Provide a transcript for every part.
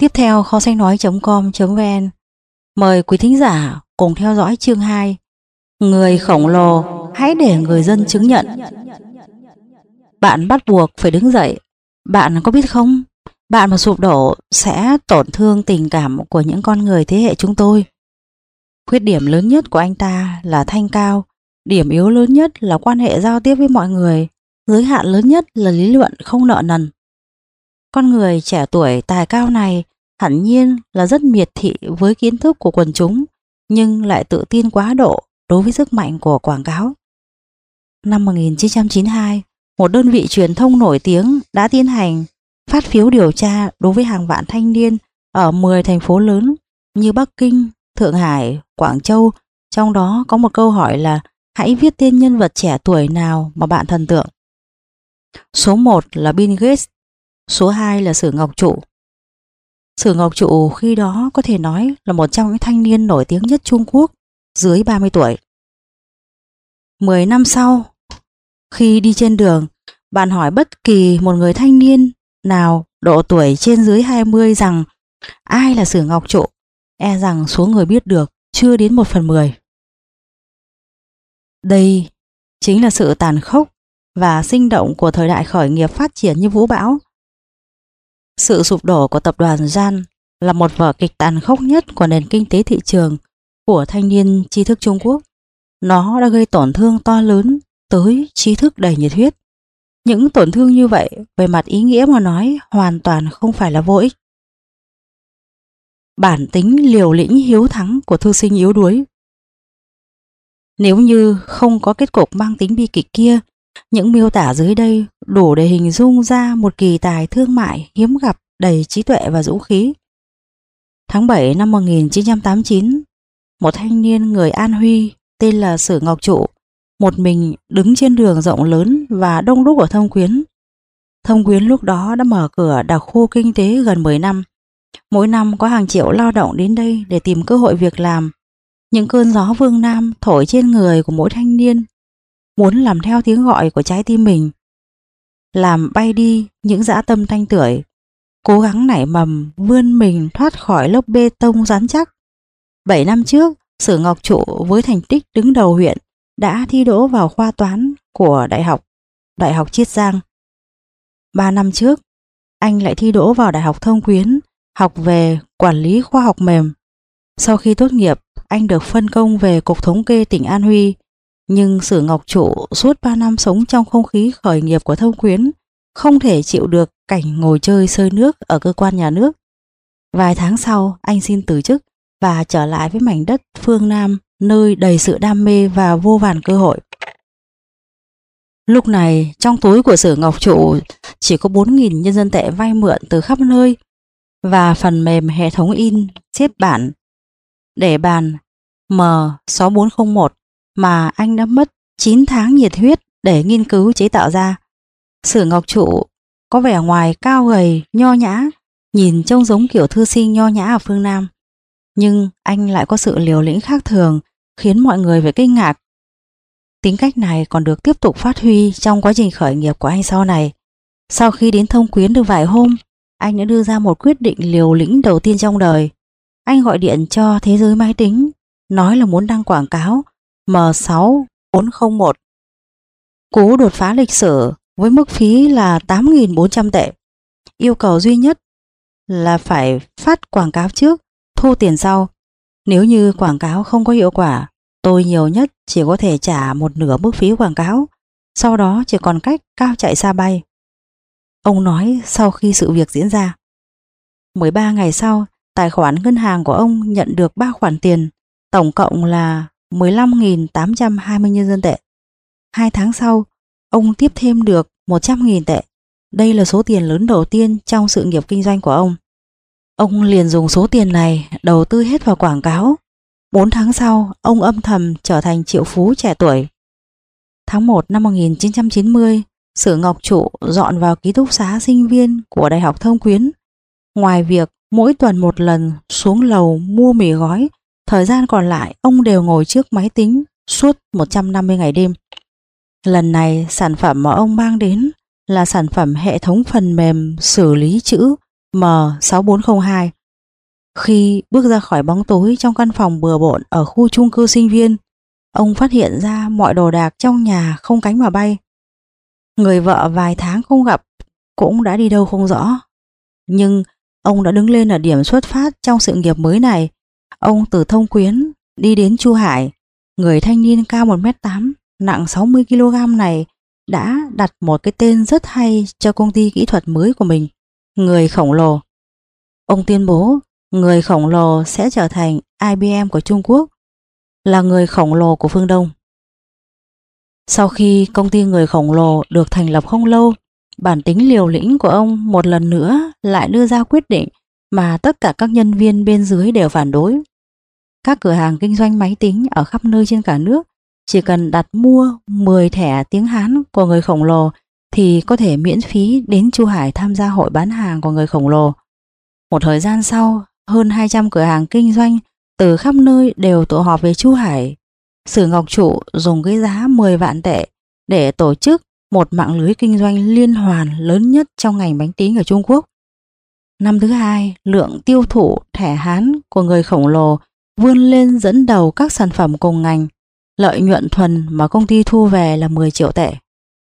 Tiếp theo kho sách nói.com.vn mời quý thính giả cùng theo dõi chương 2: Người khổng lồ, hãy để người dân chứng nhận. Bạn bắt buộc phải đứng dậy. Bạn có biết không, bạn mà sụp đổ sẽ tổn thương tình cảm của những con người thế hệ chúng tôi. Khuyết điểm lớn nhất của anh ta là thanh cao, điểm yếu lớn nhất là quan hệ giao tiếp với mọi người, giới hạn lớn nhất là lý luận không nợ nần. Con người trẻ tuổi tài cao này hẳn nhiên là rất miệt thị với kiến thức của quần chúng, nhưng lại tự tin quá độ đối với sức mạnh của quảng cáo. Năm 1992, một đơn vị truyền thông nổi tiếng đã tiến hành phát phiếu điều tra đối với hàng vạn thanh niên ở 10 thành phố lớn như Bắc Kinh, Thượng Hải, Quảng Châu. Trong đó có một câu hỏi là: hãy viết tên nhân vật trẻ tuổi nào mà bạn thần tượng. Số 1 là Bill Gates, số 2 là Sử Ngọc Trụ. Sử Ngọc Trụ khi đó có thể nói là một trong những thanh niên nổi tiếng nhất Trung Quốc, dưới 30 tuổi. 10 năm sau, khi đi trên đường, bạn hỏi bất kỳ một người thanh niên nào độ tuổi trên dưới 20 rằng ai là Sử Ngọc Trụ, e rằng số người biết được chưa đến 1/10. Đây chính là sự tàn khốc và sinh động của thời đại khởi nghiệp phát triển như vũ bão. Sự sụp đổ của tập đoàn Gian là một vở kịch tàn khốc nhất của nền kinh tế thị trường của thanh niên tri thức Trung Quốc. Nó đã gây tổn thương to lớn tới trí thức đầy nhiệt huyết. Những tổn thương như vậy về mặt ý nghĩa mà nói hoàn toàn không phải là vô ích. Bản tính liều lĩnh hiếu thắng của thư sinh yếu đuối. Nếu như không có kết cục mang tính bi kịch kia, những miêu tả dưới đây đủ để hình dung ra một kỳ tài thương mại hiếm gặp đầy trí tuệ và dũng khí. Tháng 7 năm 1989, một thanh niên người An Huy tên là Sử Ngọc Trụ một mình đứng trên đường rộng lớn và đông đúc ở Thâm Quyến. Thâm Quyến lúc đó đã mở cửa đặc khu kinh tế gần 10 năm. Mỗi năm có hàng triệu lao động đến đây để tìm cơ hội việc làm. Những cơn gió phương Nam thổi trên người của mỗi thanh niên muốn làm theo tiếng gọi của trái tim mình, làm bay đi những dã tâm tanh tưởi, cố gắng nảy mầm vươn mình thoát khỏi lớp bê tông rắn chắc. 7 năm trước, Sử Ngọc Trụ với thành tích đứng đầu huyện đã thi đỗ vào khoa toán của Đại học Chiết Giang. 3 năm trước, anh lại thi đỗ vào Đại học Thâm Quyến, học về quản lý khoa học mềm. Sau khi tốt nghiệp, anh được phân công về Cục Thống kê tỉnh An Huy. Nhưng Sử Ngọc Trụ suốt 3 năm sống trong không khí khởi nghiệp của Thâm Quyến, không thể chịu được cảnh ngồi chơi sơi nước ở cơ quan nhà nước. Vài tháng sau, anh xin từ chức và trở lại với mảnh đất phương Nam, nơi đầy sự đam mê và vô vàn cơ hội. Lúc này, trong túi của Sử Ngọc Trụ chỉ có 4.000 nhân dân tệ vay mượn từ khắp nơi và phần mềm hệ thống in xếp bản để bàn M6401 mà anh đã mất 9 tháng nhiệt huyết để nghiên cứu chế tạo ra. Sử Ngọc Trụ có vẻ ngoài cao gầy, nho nhã, nhìn trông giống kiểu thư sinh nho nhã ở phương Nam. Nhưng anh lại có sự liều lĩnh khác thường, khiến mọi người phải kinh ngạc. Tính cách này còn được tiếp tục phát huy trong quá trình khởi nghiệp của anh sau này. Sau khi đến Thâm Quyến được vài hôm, anh đã đưa ra một quyết định liều lĩnh đầu tiên trong đời. Anh gọi điện cho Thế giới máy tính, nói là muốn đăng quảng cáo M6401. Cú đột phá lịch sử với mức phí là 8.400 tệ. Yêu cầu duy nhất là phải phát quảng cáo trước, thu tiền sau. Nếu như quảng cáo không có hiệu quả, tôi nhiều nhất chỉ có thể trả một nửa mức phí quảng cáo, sau đó chỉ còn cách cao chạy xa bay. Ông nói sau khi sự việc diễn ra. 13 ngày sau, tài khoản ngân hàng của ông nhận được 3 khoản tiền, tổng cộng là 15.820 nhân dân tệ. 2 tháng sau, ông tiếp thêm được 100.000 tệ. Đây là số tiền lớn đầu tiên trong sự nghiệp kinh doanh của ông. Ông liền dùng số tiền này đầu tư hết vào quảng cáo. 4 tháng sau, ông âm thầm trở thành triệu phú trẻ tuổi. Tháng 1 năm 1990, Sử Ngọc Trụ dọn vào ký túc xá sinh viên của Đại học Thâm Quyến. Ngoài việc mỗi tuần một lần xuống lầu mua mì gói, thời gian còn lại ông đều ngồi trước máy tính suốt 150 ngày đêm. Lần này sản phẩm mà ông mang đến là sản phẩm hệ thống phần mềm xử lý chữ M6402. Khi bước ra khỏi bóng tối trong căn phòng bừa bộn ở khu chung cư sinh viên, ông phát hiện ra mọi đồ đạc trong nhà không cánh mà bay. Người vợ vài tháng không gặp cũng đã đi đâu không rõ. Nhưng ông đã đứng lên ở điểm xuất phát trong sự nghiệp mới này. Ông từ Thông Quyến đi đến Chu Hải. Người thanh niên cao 1m8, nặng 60kg này đã đặt một cái tên rất hay cho công ty kỹ thuật mới của mình: Người khổng lồ. Ông tuyên bố người khổng lồ sẽ trở thành IBM của Trung Quốc, là người khổng lồ của phương Đông. Sau khi công ty người khổng lồ được thành lập không lâu, bản tính liều lĩnh của ông một lần nữa lại đưa ra quyết định mà tất cả các nhân viên bên dưới đều phản đối. Các cửa hàng kinh doanh máy tính ở khắp nơi trên cả nước chỉ cần đặt mua 10 thẻ tiếng Hán của người khổng lồ thì có thể miễn phí đến Chu Hải tham gia hội bán hàng của người khổng lồ. Một thời gian sau, hơn 200 cửa hàng kinh doanh từ khắp nơi đều tụ họp về Chu Hải. Sử Ngọc Trụ dùng cái giá 10 vạn tệ để tổ chức một mạng lưới kinh doanh liên hoàn lớn nhất trong ngành bánh tính ở Trung Quốc. Năm thứ hai, lượng tiêu thụ thẻ Hán của người khổng lồ vươn lên dẫn đầu các sản phẩm cùng ngành. Lợi nhuận thuần mà công ty thu về là 10 triệu tệ.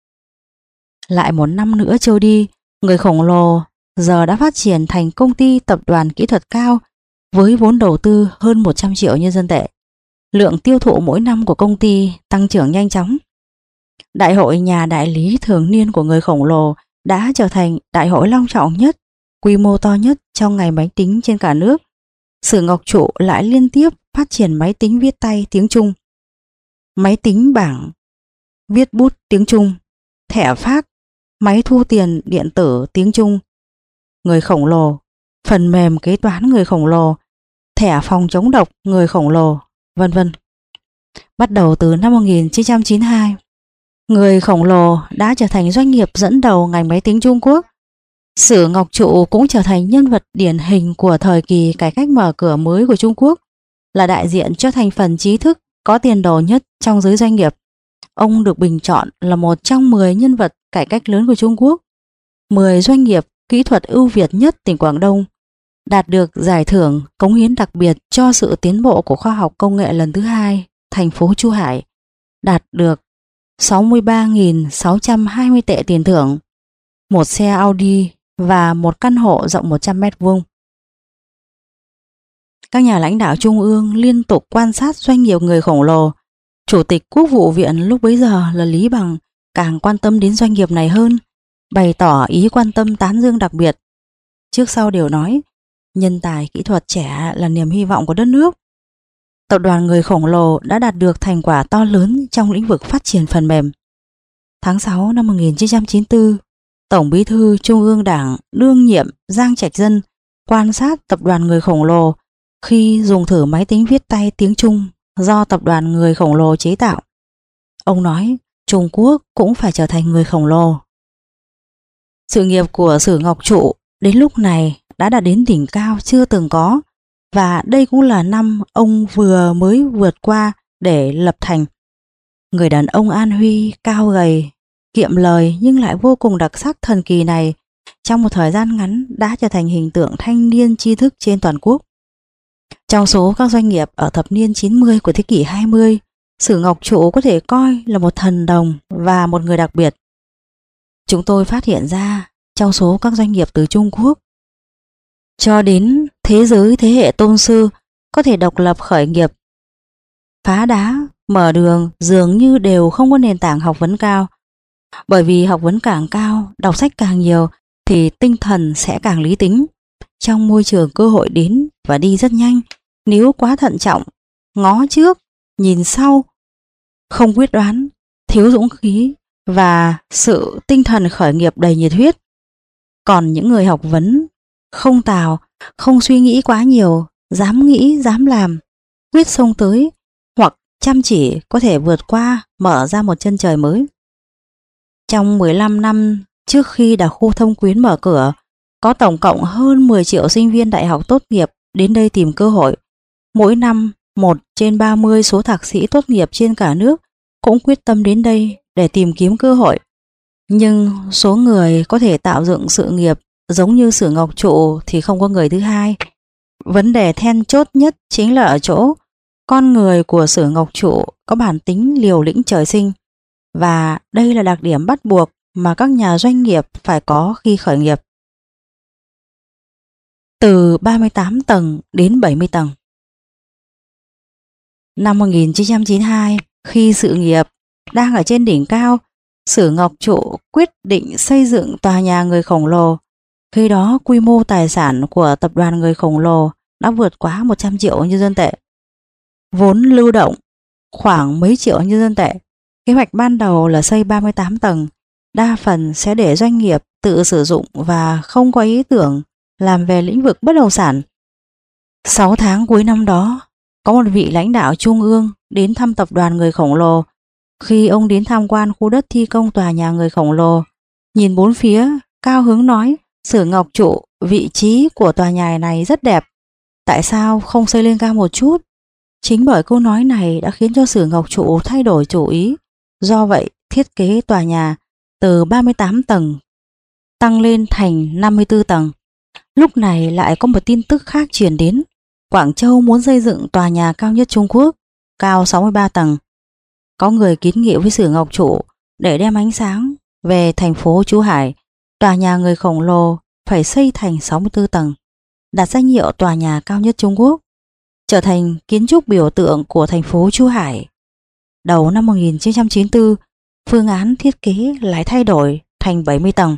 Lại một năm nữa trôi đi, người khổng lồ giờ đã phát triển thành công ty tập đoàn kỹ thuật cao với vốn đầu tư hơn 100 triệu nhân dân tệ. Lượng tiêu thụ mỗi năm của công ty tăng trưởng nhanh chóng. Đại hội nhà đại lý thường niên của người khổng lồ đã trở thành đại hội long trọng nhất, quy mô to nhất trong ngành máy tính trên cả nước. Sử Ngọc Trụ lại liên tiếp phát triển máy tính viết tay tiếng Trung, máy tính bảng viết bút tiếng Trung, thẻ fax, máy thu tiền điện tử tiếng Trung, người khổng lồ, phần mềm kế toán người khổng lồ, thẻ phòng chống độc người khổng lồ, vân vân. Bắt đầu từ năm 1992, người khổng lồ đã trở thành doanh nghiệp dẫn đầu ngành máy tính Trung Quốc. Sử Ngọc Trụ cũng trở thành nhân vật điển hình của thời kỳ cải cách mở cửa mới của Trung Quốc, là đại diện cho thành phần trí thức có tiền đồ nhất trong giới doanh nghiệp. Ông được bình chọn là một trong 10 nhân vật cải cách lớn của Trung Quốc, 10 doanh nghiệp kỹ thuật ưu việt nhất tỉnh Quảng Đông, đạt được giải thưởng cống hiến đặc biệt cho sự tiến bộ của khoa học công nghệ lần thứ hai, thành phố Chu Hải, đạt được 63.620 tệ tiền thưởng, một xe Audi và một căn hộ rộng 100 m². Các nhà lãnh đạo trung ương liên tục quan sát doanh nghiệp người khổng lồ. Chủ tịch Quốc vụ viện lúc bấy giờ là Lý Bằng càng quan tâm đến doanh nghiệp này hơn, bày tỏ ý quan tâm tán dương đặc biệt. Trước sau đều nói, nhân tài kỹ thuật trẻ là niềm hy vọng của đất nước. Tập đoàn người khổng lồ đã đạt được thành quả to lớn trong lĩnh vực phát triển phần mềm. Tháng 6 năm 1994, Tổng Bí thư Trung ương Đảng đương nhiệm Giang Trạch Dân quan sát tập đoàn người khổng lồ khi dùng thử máy tính viết tay tiếng Trung do tập đoàn người khổng lồ chế tạo. Ông nói Trung Quốc cũng phải trở thành người khổng lồ. Sự nghiệp của Sử Ngọc Trụ đến lúc này đã đạt đến đỉnh cao chưa từng có, và đây cũng là năm ông vừa mới vượt qua để lập thành. Người đàn ông An Huy cao gầy, kiệm lời nhưng lại vô cùng đặc sắc thần kỳ này trong một thời gian ngắn đã trở thành hình tượng thanh niên tri thức trên toàn quốc. Trong số các doanh nghiệp ở thập niên 90 của thế kỷ 20, Sử Ngọc Trụ có thể coi là một thần đồng và một người đặc biệt. Chúng tôi phát hiện ra trong số các doanh nghiệp từ Trung Quốc cho đến thế giới thế hệ tôn sư có thể độc lập khởi nghiệp, phá đá, mở đường dường như đều không có nền tảng học vấn cao. Bởi vì học vấn càng cao, đọc sách càng nhiều thì tinh thần sẽ càng lý tính. Trong môi trường cơ hội đến và đi rất nhanh, nếu quá thận trọng, ngó trước, nhìn sau, không quyết đoán, thiếu dũng khí và sự tinh thần khởi nghiệp đầy nhiệt huyết. Còn những người học vấn không tào, không suy nghĩ quá nhiều, dám nghĩ, dám làm, quyết xông tới hoặc chăm chỉ có thể vượt qua, mở ra một chân trời mới. Trong 15 năm trước khi đặc khu Thông Quyến mở cửa, có tổng cộng hơn 10 triệu sinh viên đại học tốt nghiệp đến đây tìm cơ hội. Mỗi năm 1 trên 30 số thạc sĩ tốt nghiệp trên cả nước cũng quyết tâm đến đây để tìm kiếm cơ hội. Nhưng số người có thể tạo dựng sự nghiệp giống như Sử Ngọc Trụ thì không có người thứ hai. Vấn đề then chốt nhất chính là ở chỗ con người của Sử Ngọc Trụ có bản tính liều lĩnh trời sinh, và đây là đặc điểm bắt buộc mà các nhà doanh nghiệp phải có khi khởi nghiệp. Từ 38 tầng đến 70 tầng. Năm 1992, khi sự nghiệp đang ở trên đỉnh cao, Sử Ngọc Trụ quyết định xây dựng tòa nhà người khổng lồ. Khi đó quy mô tài sản của tập đoàn người khổng lồ đã vượt quá 100 triệu nhân dân tệ. Vốn lưu động khoảng mấy triệu nhân dân tệ. Kế hoạch ban đầu là xây 38 tầng, đa phần sẽ để doanh nghiệp tự sử dụng và không có ý tưởng làm về lĩnh vực bất động sản. 6 tháng cuối năm đó, có một vị lãnh đạo trung ương đến thăm tập đoàn người khổng lồ. Khi ông đến tham quan khu đất thi công tòa nhà người khổng lồ, nhìn bốn phía, cao hứng nói: Sử Ngọc Trụ, vị trí của tòa nhà này rất đẹp, tại sao không xây lên cao một chút? Chính bởi câu nói này đã khiến cho Sử Ngọc Trụ thay đổi chủ ý. Do vậy, thiết kế tòa nhà từ 38 tầng tăng lên thành 54 tầng. Lúc này lại có một tin tức khác truyền đến. Quảng Châu muốn xây dựng tòa nhà cao nhất Trung Quốc, cao 63 tầng. Có người kiến nghị với Sử Ngọc Trụ để đem ánh sáng về thành phố Chu Hải, tòa nhà người khổng lồ phải xây thành 64 tầng, đạt danh hiệu tòa nhà cao nhất Trung Quốc, trở thành kiến trúc biểu tượng của thành phố Chu Hải. Đầu năm 1994, phương án thiết kế lại thay đổi thành 70 tầng.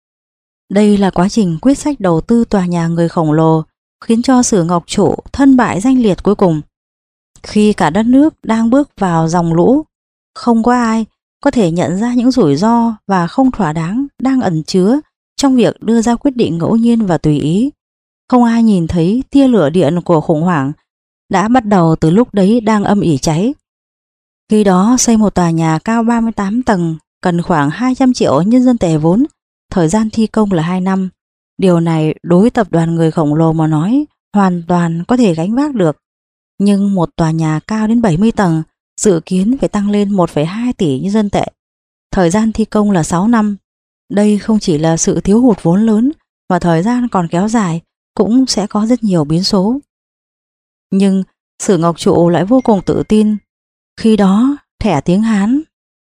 Đây là quá trình quyết sách đầu tư tòa nhà người khổng lồ khiến cho Sử Ngọc Trụ thân bại danh liệt cuối cùng. Khi cả đất nước đang bước vào dòng lũ, không có ai có thể nhận ra những rủi ro và không thỏa đáng đang ẩn chứa trong việc đưa ra quyết định ngẫu nhiên và tùy ý. Không ai nhìn thấy tia lửa điện của khủng hoảng đã bắt đầu từ lúc đấy đang âm ỉ cháy. Khi đó xây một tòa nhà cao 38 tầng cần khoảng 200 triệu nhân dân tệ vốn, thời gian thi công là 2 năm. Điều này đối tập đoàn người khổng lồ mà nói hoàn toàn có thể gánh vác được. Nhưng một tòa nhà cao đến 70 tầng dự kiến phải tăng lên 1,2 tỷ nhân dân tệ. Thời gian thi công là 6 năm. Đây không chỉ là sự thiếu hụt vốn lớn mà thời gian còn kéo dài cũng sẽ có rất nhiều biến số. Nhưng Sử Ngọc Trụ lại vô cùng tự tin. Khi đó thẻ tiếng Hán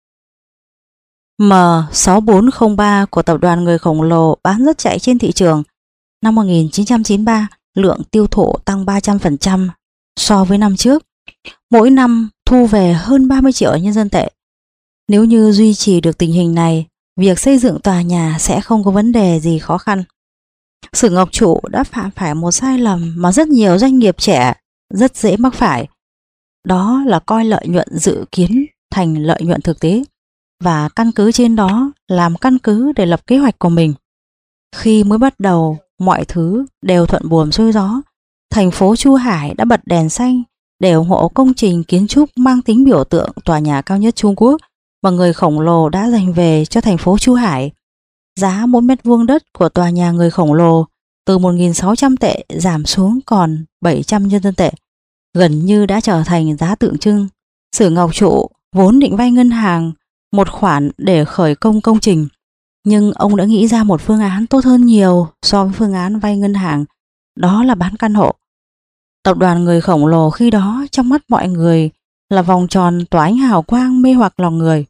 M6403 của tập đoàn người khổng lồ bán rất chạy trên thị trường. Năm 1993, lượng tiêu thụ tăng 300% so với năm trước. Mỗi năm thu về hơn 30 triệu nhân dân tệ. Nếu như duy trì được tình hình này, việc xây dựng tòa nhà sẽ không có vấn đề gì khó khăn. Sử Ngọc Trụ đã phạm phải một sai lầm mà rất nhiều doanh nghiệp trẻ rất dễ mắc phải. Đó là coi lợi nhuận dự kiến thành lợi nhuận thực tế và căn cứ trên đó làm căn cứ để lập kế hoạch của mình. Khi mới bắt đầu, mọi thứ đều thuận buồm xuôi gió. Thành phố Chu Hải đã bật đèn xanh để ủng hộ công trình kiến trúc mang tính biểu tượng tòa nhà cao nhất Trung Quốc mà người khổng lồ đã dành về cho thành phố Chu Hải. Giá mỗi mét vuông đất của tòa nhà người khổng lồ từ 1.600 tệ giảm xuống còn 700 nhân dân tệ, gần như đã trở thành giá tượng trưng. Sử Ngọc Trụ vốn định vay ngân hàng một khoản để khởi công công trình, nhưng ông đã nghĩ ra một phương án tốt hơn nhiều so với phương án vay ngân hàng, đó là bán căn hộ. Tập đoàn người khổng lồ khi đó trong mắt mọi người là vòng tròn tỏa ánh hào quang mê hoặc lòng người.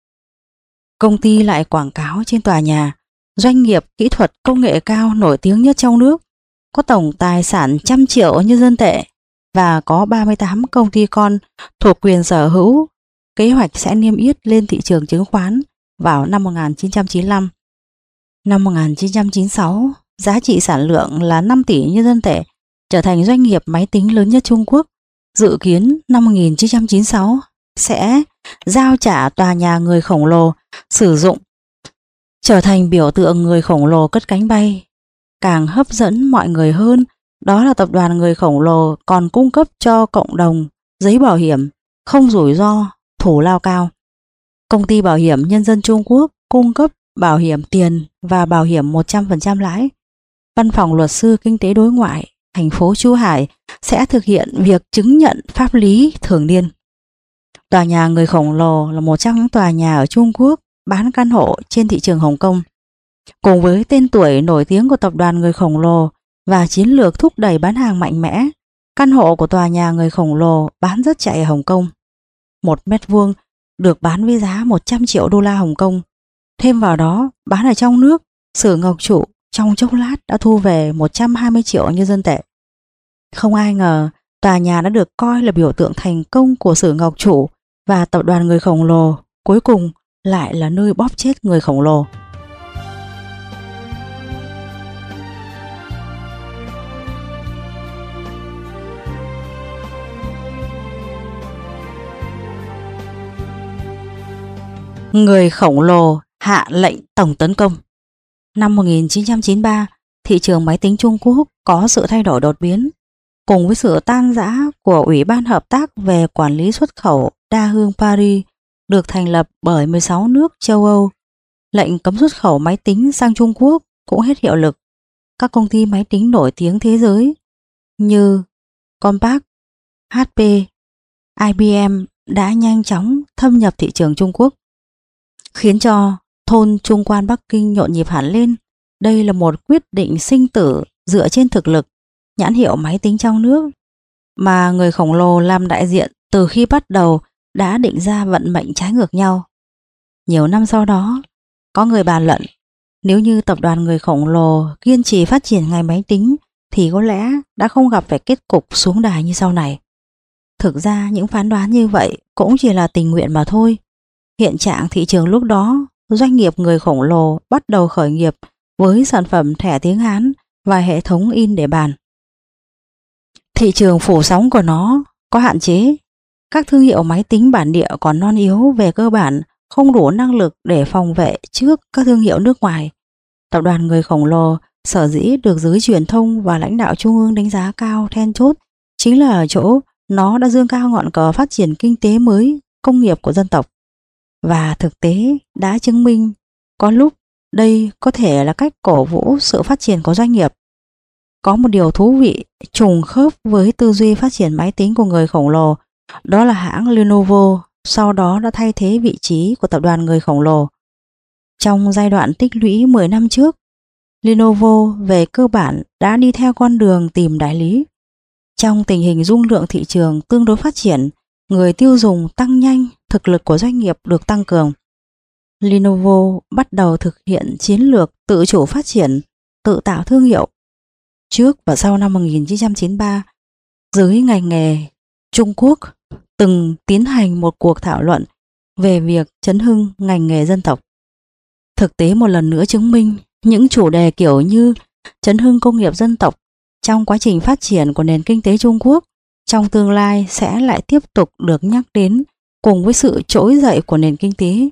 Công ty lại quảng cáo trên tòa nhà: doanh nghiệp kỹ thuật công nghệ cao nổi tiếng nhất trong nước, có tổng tài sản trăm triệu nhân dân tệ và có 38 công ty con thuộc quyền sở hữu. Kế hoạch sẽ niêm yết lên thị trường chứng khoán vào năm 1995. Năm 1996, giá trị sản lượng là 5 tỷ nhân dân tệ, trở thành doanh nghiệp máy tính lớn nhất Trung Quốc. Dự kiến năm 1996 sẽ giao trả tòa nhà người khổng lồ sử dụng, trở thành biểu tượng người khổng lồ cất cánh bay. Càng hấp dẫn mọi người hơn, đó là tập đoàn người khổng lồ còn cung cấp cho cộng đồng giấy bảo hiểm không rủi ro, thủ lao cao. Công ty bảo hiểm nhân dân Trung Quốc cung cấp bảo hiểm tiền và bảo hiểm 100% lãi. Văn phòng luật sư kinh tế đối ngoại thành phố Chu Hải sẽ thực hiện việc chứng nhận pháp lý thường niên. Tòa nhà người khổng lồ là một trong những tòa nhà ở Trung Quốc bán căn hộ trên thị trường Hồng Kông. Cùng với tên tuổi nổi tiếng của tập đoàn người khổng lồ và chiến lược thúc đẩy bán hàng mạnh mẽ, căn hộ của tòa nhà người khổng lồ bán rất chạy ở Hồng Kông. 1 mét vuông được bán với giá 100 triệu đô la Hồng Kông. Thêm vào đó, bán ở trong nước, Sử Ngọc Trụ trong chốc lát đã thu về 120 triệu nhân dân tệ. Không ai ngờ, tòa nhà đã được coi là biểu tượng thành công của Sử Ngọc Trụ và tập đoàn người khổng lồ, cuối cùng lại là nơi bóp chết người khổng lồ. Người khổng lồ hạ lệnh tổng tấn công. Năm 1993, thị trường máy tính Trung Quốc có sự thay đổi đột biến. Cùng với sự tan rã của Ủy ban Hợp tác về Quản lý xuất khẩu đa hương Paris được thành lập bởi 16 nước châu Âu, lệnh cấm xuất khẩu máy tính sang Trung Quốc cũng hết hiệu lực. Các công ty máy tính nổi tiếng thế giới như Compaq, HP, IBM đã nhanh chóng thâm nhập thị trường Trung Quốc, khiến cho thôn Trung Quan Bắc Kinh nhộn nhịp hẳn lên. Đây là một quyết định sinh tử dựa trên thực lực, nhãn hiệu máy tính trong nước mà người khổng lồ làm đại diện từ khi bắt đầu đã định ra vận mệnh trái ngược nhau. Nhiều năm sau đó, có người bàn luận nếu như tập đoàn người khổng lồ kiên trì phát triển ngành máy tính thì có lẽ đã không gặp phải kết cục xuống đài như sau này. Thực ra những phán đoán như vậy cũng chỉ là tình nguyện mà thôi. Hiện trạng thị trường lúc đó, doanh nghiệp người khổng lồ bắt đầu khởi nghiệp với sản phẩm thẻ tiếng Hán và hệ thống in để bàn. Thị trường phủ sóng của nó có hạn chế. Các thương hiệu máy tính bản địa còn non yếu về cơ bản, không đủ năng lực để phòng vệ trước các thương hiệu nước ngoài. Tập đoàn người khổng lồ sở dĩ được giới truyền thông và lãnh đạo trung ương đánh giá cao then chốt chính là ở chỗ nó đã dương cao ngọn cờ phát triển kinh tế mới, công nghiệp của dân tộc. Và thực tế đã chứng minh có lúc đây có thể là cách cổ vũ sự phát triển của doanh nghiệp. Có một điều thú vị trùng khớp với tư duy phát triển máy tính của người khổng lồ, đó là hãng Lenovo sau đó đã thay thế vị trí của tập đoàn người khổng lồ. Trong giai đoạn tích lũy 10 năm trước, Lenovo về cơ bản đã đi theo con đường tìm đại lý. Trong tình hình dung lượng thị trường tương đối phát triển, người tiêu dùng tăng nhanh, thực lực của doanh nghiệp được tăng cường. Lenovo bắt đầu thực hiện chiến lược tự chủ phát triển, tự tạo thương hiệu. Trước và sau năm 1993, giới ngành nghề Trung Quốc từng tiến hành một cuộc thảo luận về việc chấn hưng ngành nghề dân tộc. Thực tế một lần nữa chứng minh những chủ đề kiểu như chấn hưng công nghiệp dân tộc trong quá trình phát triển của nền kinh tế Trung Quốc trong tương lai sẽ lại tiếp tục được nhắc đến cùng với sự trỗi dậy của nền kinh tế.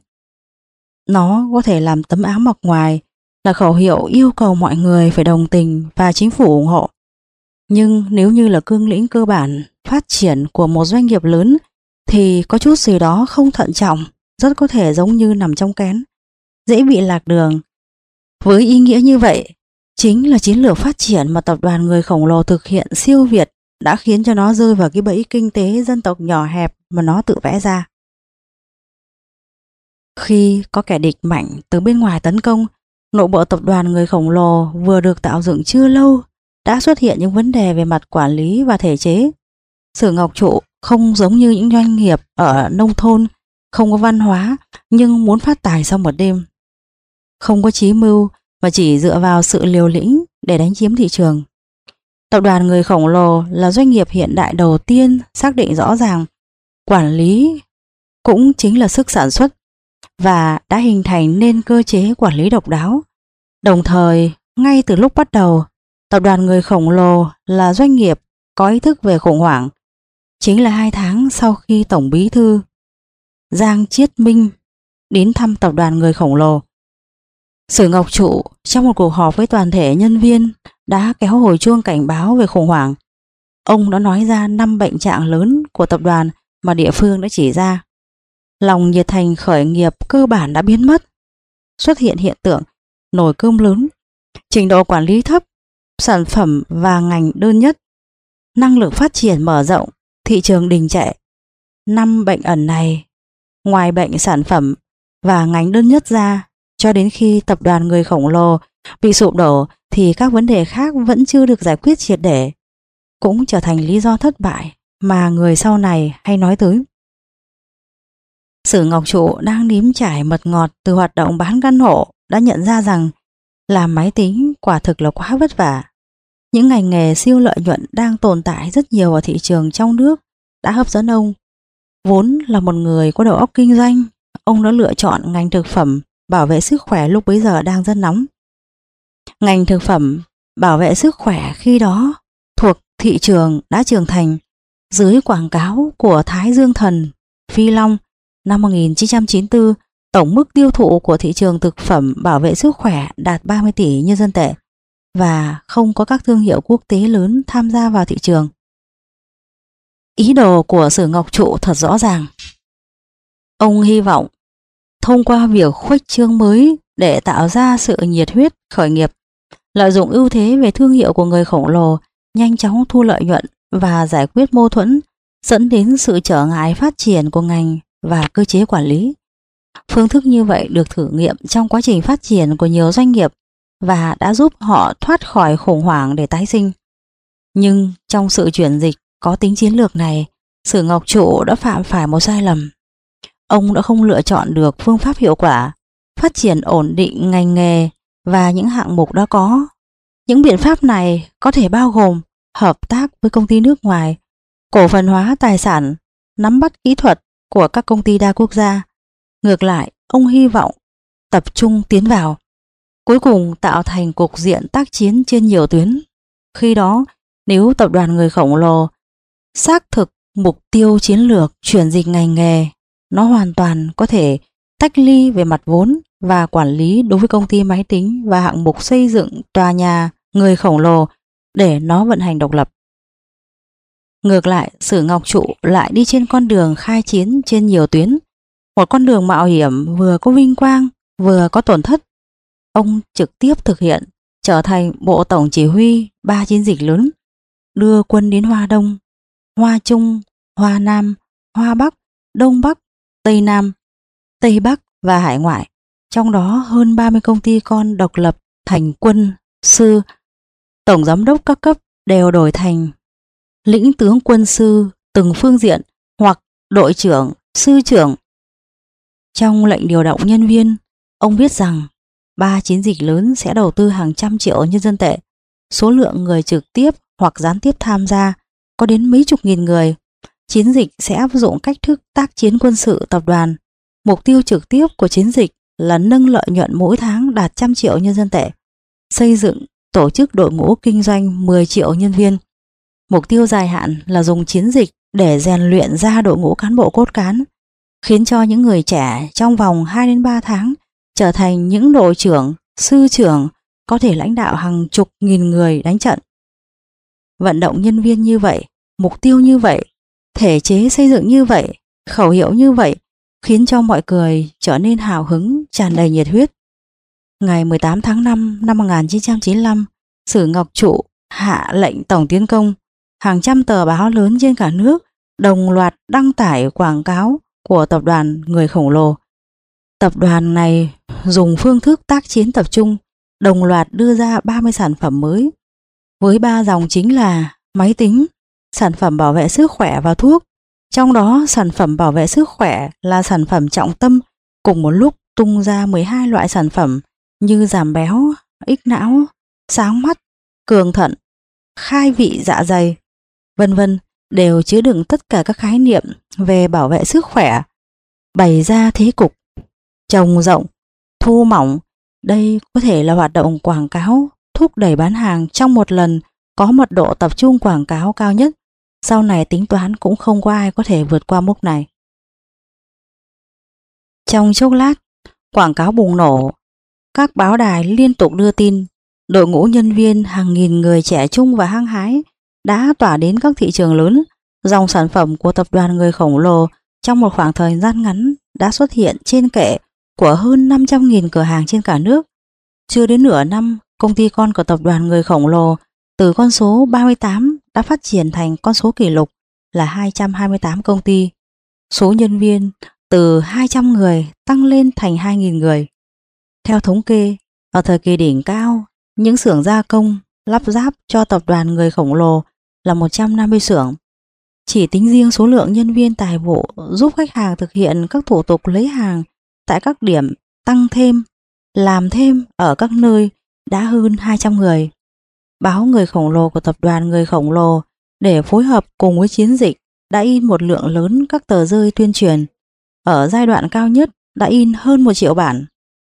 Nó có thể làm tấm áo mặc ngoài, là khẩu hiệu yêu cầu mọi người phải đồng tình và chính phủ ủng hộ. Nhưng nếu như là cương lĩnh cơ bản phát triển của một doanh nghiệp lớn thì có chút gì đó không thận trọng, rất có thể giống như nằm trong kén, dễ bị lạc đường. Với ý nghĩa như vậy, chính là chiến lược phát triển mà tập đoàn người khổng lồ thực hiện siêu việt đã khiến cho nó rơi vào cái bẫy kinh tế dân tộc nhỏ hẹp mà nó tự vẽ ra. Khi có kẻ địch mạnh từ bên ngoài tấn công, nội bộ tập đoàn người khổng lồ vừa được tạo dựng chưa lâu đã xuất hiện những vấn đề về mặt quản lý và thể chế. Sử Ngọc Trụ không giống như những doanh nghiệp ở nông thôn, không có văn hóa nhưng muốn phát tài sau một đêm. Không có chí mưu mà chỉ dựa vào sự liều lĩnh để đánh chiếm thị trường. Tập đoàn người khổng lồ là doanh nghiệp hiện đại đầu tiên xác định rõ ràng quản lý cũng chính là sức sản xuất và đã hình thành nên cơ chế quản lý độc đáo. Đồng thời, ngay từ lúc bắt đầu, tập đoàn người khổng lồ là doanh nghiệp có ý thức về khủng hoảng. Chính là 2 tháng sau khi Tổng Bí thư Giang Chiết Minh đến thăm tập đoàn người khổng lồ, Sử Ngọc Trụ trong một cuộc họp với toàn thể nhân viên đã kéo hồi chuông cảnh báo về khủng hoảng. Ông đã nói ra 5 bệnh trạng lớn của tập đoàn mà địa phương đã chỉ ra. Lòng nhiệt thành khởi nghiệp cơ bản đã biến mất. Xuất hiện hiện tượng nồi cơm lớn, trình độ quản lý thấp, sản phẩm và ngành đơn nhất, năng lực phát triển mở rộng, thị trường đình trệ. 5 bệnh ẩn này, ngoài bệnh sản phẩm và ngành đơn nhất ra, cho đến khi tập đoàn người khổng lồ bị sụp đổ thì các vấn đề khác vẫn chưa được giải quyết triệt để, cũng trở thành lý do thất bại mà người sau này hay nói tới. Sử Ngọc Trụ đang nếm trải mật ngọt từ hoạt động bán căn hộ đã nhận ra rằng làm máy tính quả thực là quá vất vả. Những ngành nghề siêu lợi nhuận đang tồn tại rất nhiều ở thị trường trong nước đã hấp dẫn ông. Vốn là một người có đầu óc kinh doanh, ông đã lựa chọn ngành thực phẩm bảo vệ sức khỏe lúc bấy giờ đang rất nóng. Ngành thực phẩm bảo vệ sức khỏe khi đó thuộc thị trường đã trưởng thành. Dưới quảng cáo của Thái Dương Thần, Phi Long năm 1994, tổng mức tiêu thụ của thị trường thực phẩm bảo vệ sức khỏe đạt 30 tỷ nhân dân tệ và không có các thương hiệu quốc tế lớn tham gia vào thị trường. Ý đồ của Sử Ngọc Trụ thật rõ ràng. Ông hy vọng thông qua việc khuếch trương mới để tạo ra sự nhiệt huyết khởi nghiệp, lợi dụng ưu thế về thương hiệu của người khổng lồ, nhanh chóng thu lợi nhuận và giải quyết mâu thuẫn dẫn đến sự trở ngại phát triển của ngành và cơ chế quản lý. Phương thức như vậy được thử nghiệm trong quá trình phát triển của nhiều doanh nghiệp và đã giúp họ thoát khỏi khủng hoảng để tái sinh. Nhưng trong sự chuyển dịch có tính chiến lược này, Sử Ngọc Trụ đã phạm phải một sai lầm. Ông đã không lựa chọn được phương pháp hiệu quả, phát triển ổn định ngành nghề và những hạng mục đã có. Những biện pháp này có thể bao gồm hợp tác với công ty nước ngoài, cổ phần hóa tài sản, nắm bắt kỹ thuật của các công ty đa quốc gia. Ngược lại, ông hy vọng tập trung tiến vào, cuối cùng tạo thành cục diện tác chiến trên nhiều tuyến. Khi đó, nếu tập đoàn người khổng lồ xác thực mục tiêu chiến lược chuyển dịch ngành nghề, nó hoàn toàn có thể tách ly về mặt vốn và quản lý đối với công ty máy tính và hạng mục xây dựng tòa nhà người khổng lồ để nó vận hành độc lập. Ngược lại, Sử Ngọc Trụ lại đi trên con đường khai chiến trên nhiều tuyến, một con đường mạo hiểm vừa có vinh quang vừa có tổn thất. Ông trực tiếp thực hiện, trở thành bộ tổng chỉ huy 3 chiến dịch lớn, đưa quân đến Hoa Đông, Hoa Trung, Hoa Nam, Hoa Bắc, Đông Bắc, Tây Nam, Tây Bắc và hải ngoại. Trong đó hơn 30 công ty con độc lập thành quân sư, tổng giám đốc các cấp đều đổi thành lĩnh tướng quân sư từng phương diện hoặc đội trưởng, sư trưởng. Trong lệnh điều động nhân viên, ông biết rằng 3 chiến dịch lớn sẽ đầu tư hàng trăm triệu nhân dân tệ. Số lượng người trực tiếp hoặc gián tiếp tham gia có đến mấy chục nghìn người. Chiến dịch sẽ áp dụng cách thức tác chiến quân sự tập đoàn. Mục tiêu trực tiếp của chiến dịch là nâng lợi nhuận mỗi tháng đạt 100 triệu nhân dân tệ, xây dựng, tổ chức đội ngũ kinh doanh 10 triệu nhân viên. Mục tiêu dài hạn là dùng chiến dịch để rèn luyện ra đội ngũ cán bộ cốt cán, khiến cho những người trẻ trong vòng 2 đến 3 tháng trở thành những đội trưởng, sư trưởng có thể lãnh đạo hàng chục nghìn người đánh trận. Vận động nhân viên như vậy, mục tiêu như vậy, thể chế xây dựng như vậy, khẩu hiệu như vậy khiến cho mọi người trở nên hào hứng, tràn đầy nhiệt huyết. Ngày 18 tháng 5 năm 1995, Sử Ngọc Trụ hạ lệnh tổng tiến công. Hàng trăm tờ báo lớn trên cả nước đồng loạt đăng tải quảng cáo của tập đoàn người khổng lồ. Tập đoàn này dùng phương thức tác chiến tập trung, đồng loạt đưa ra 30 sản phẩm mới, với 3 dòng chính là máy tính, sản phẩm bảo vệ sức khỏe và thuốc. Trong đó sản phẩm bảo vệ sức khỏe là sản phẩm trọng tâm, cùng một lúc tung ra 12 loại sản phẩm như giảm béo, ích não, sáng mắt, cường thận, khai vị dạ dày, vân vân, đều chứa đựng tất cả các khái niệm về bảo vệ sức khỏe, bày ra thế cục trồng rộng, thu mỏng. Đây có thể là hoạt động quảng cáo thúc đẩy bán hàng trong một lần có mật độ tập trung quảng cáo cao nhất. Sau này tính toán cũng không có ai có thể vượt qua mốc này. Trong chốc lát, quảng cáo bùng nổ, các báo đài liên tục đưa tin, đội ngũ nhân viên hàng nghìn người trẻ trung và hăng hái đã tỏa đến các thị trường lớn. Dòng sản phẩm của tập đoàn người khổng lồ trong một khoảng thời gian ngắn đã xuất hiện trên kệ của hơn 500.000 cửa hàng trên cả nước. Chưa đến nửa năm, công ty con của tập đoàn người khổng lồ từ con số 38 đã phát triển thành con số kỷ lục là 228 công ty. Số nhân viên từ 200 người tăng lên thành 2.000 người. Theo thống kê, ở thời kỳ đỉnh cao, những xưởng gia công, lắp ráp cho tập đoàn người khổng lồ là 150 xưởng. Chỉ tính riêng số lượng nhân viên tài vụ giúp khách hàng thực hiện các thủ tục lấy hàng tại các điểm tăng thêm, làm thêm ở các nơi đã hơn 200 người. Báo Người khổng lồ của tập đoàn người khổng lồ để phối hợp cùng với chiến dịch đã in một lượng lớn các tờ rơi tuyên truyền. Ở giai đoạn cao nhất đã in hơn 1 triệu bản.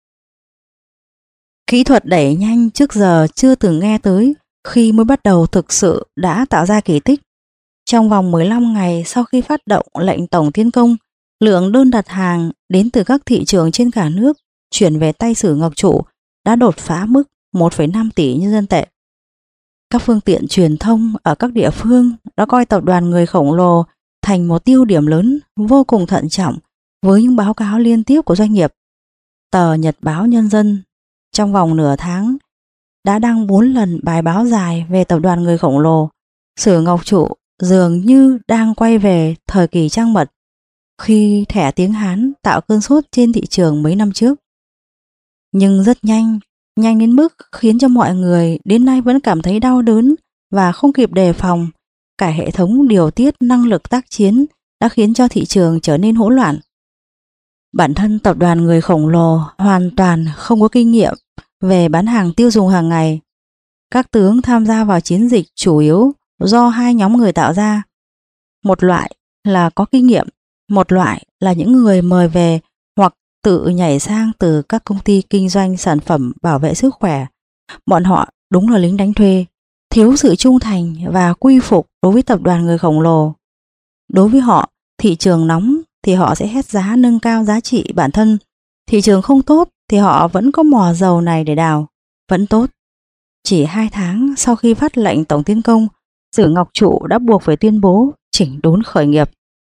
Kỹ thuật đẩy nhanh trước giờ chưa từng nghe tới, khi mới bắt đầu thực sự đã tạo ra kỳ tích. Trong vòng 15 ngày sau khi phát động lệnh tổng tiến công, lượng đơn đặt hàng đến từ các thị trường trên cả nước chuyển về tay Sử Ngọc Trụ đã đột phá mức 1,5 tỷ nhân dân tệ. Các phương tiện truyền thông ở các địa phương đã coi tập đoàn người khổng lồ thành một tiêu điểm lớn, vô cùng thận trọng với những báo cáo liên tiếp của doanh nghiệp. Tờ Nhật báo Nhân dân trong vòng nửa tháng đã đăng 4 lần bài báo dài về tập đoàn người khổng lồ. Sử Ngọc Trụ dường như đang quay về thời kỳ trăng mật, khi thẻ tiếng Hán tạo cơn sốt trên thị trường mấy năm trước. Nhưng rất nhanh đến mức khiến cho mọi người đến nay vẫn cảm thấy đau đớn và không kịp đề phòng. Cả hệ thống điều tiết năng lực tác chiến đã khiến cho thị trường trở nên hỗn loạn. Bản thân tập đoàn người khổng lồ hoàn toàn không có kinh nghiệm về bán hàng tiêu dùng hàng ngày. Các tướng tham gia vào chiến dịch chủ yếu do hai nhóm người tạo ra. Một loại là có kinh nghiệm, một loại là những người mời về hoặc tự nhảy sang từ các công ty kinh doanh sản phẩm bảo vệ sức khỏe. Bọn họ đúng là lính đánh thuê, thiếu sự trung thành và quy phục đối với tập đoàn người khổng lồ. Đối với họ, thị trường nóng thì họ sẽ hét giá nâng cao giá trị bản thân. Thị trường không tốt thì họ vẫn có mỏ dầu này để đào, vẫn tốt. Chỉ 2 tháng sau khi phát lệnh tổng tiến công, Sử Ngọc Trụ đã buộc phải tuyên bố chỉnh đốn khởi nghiệp.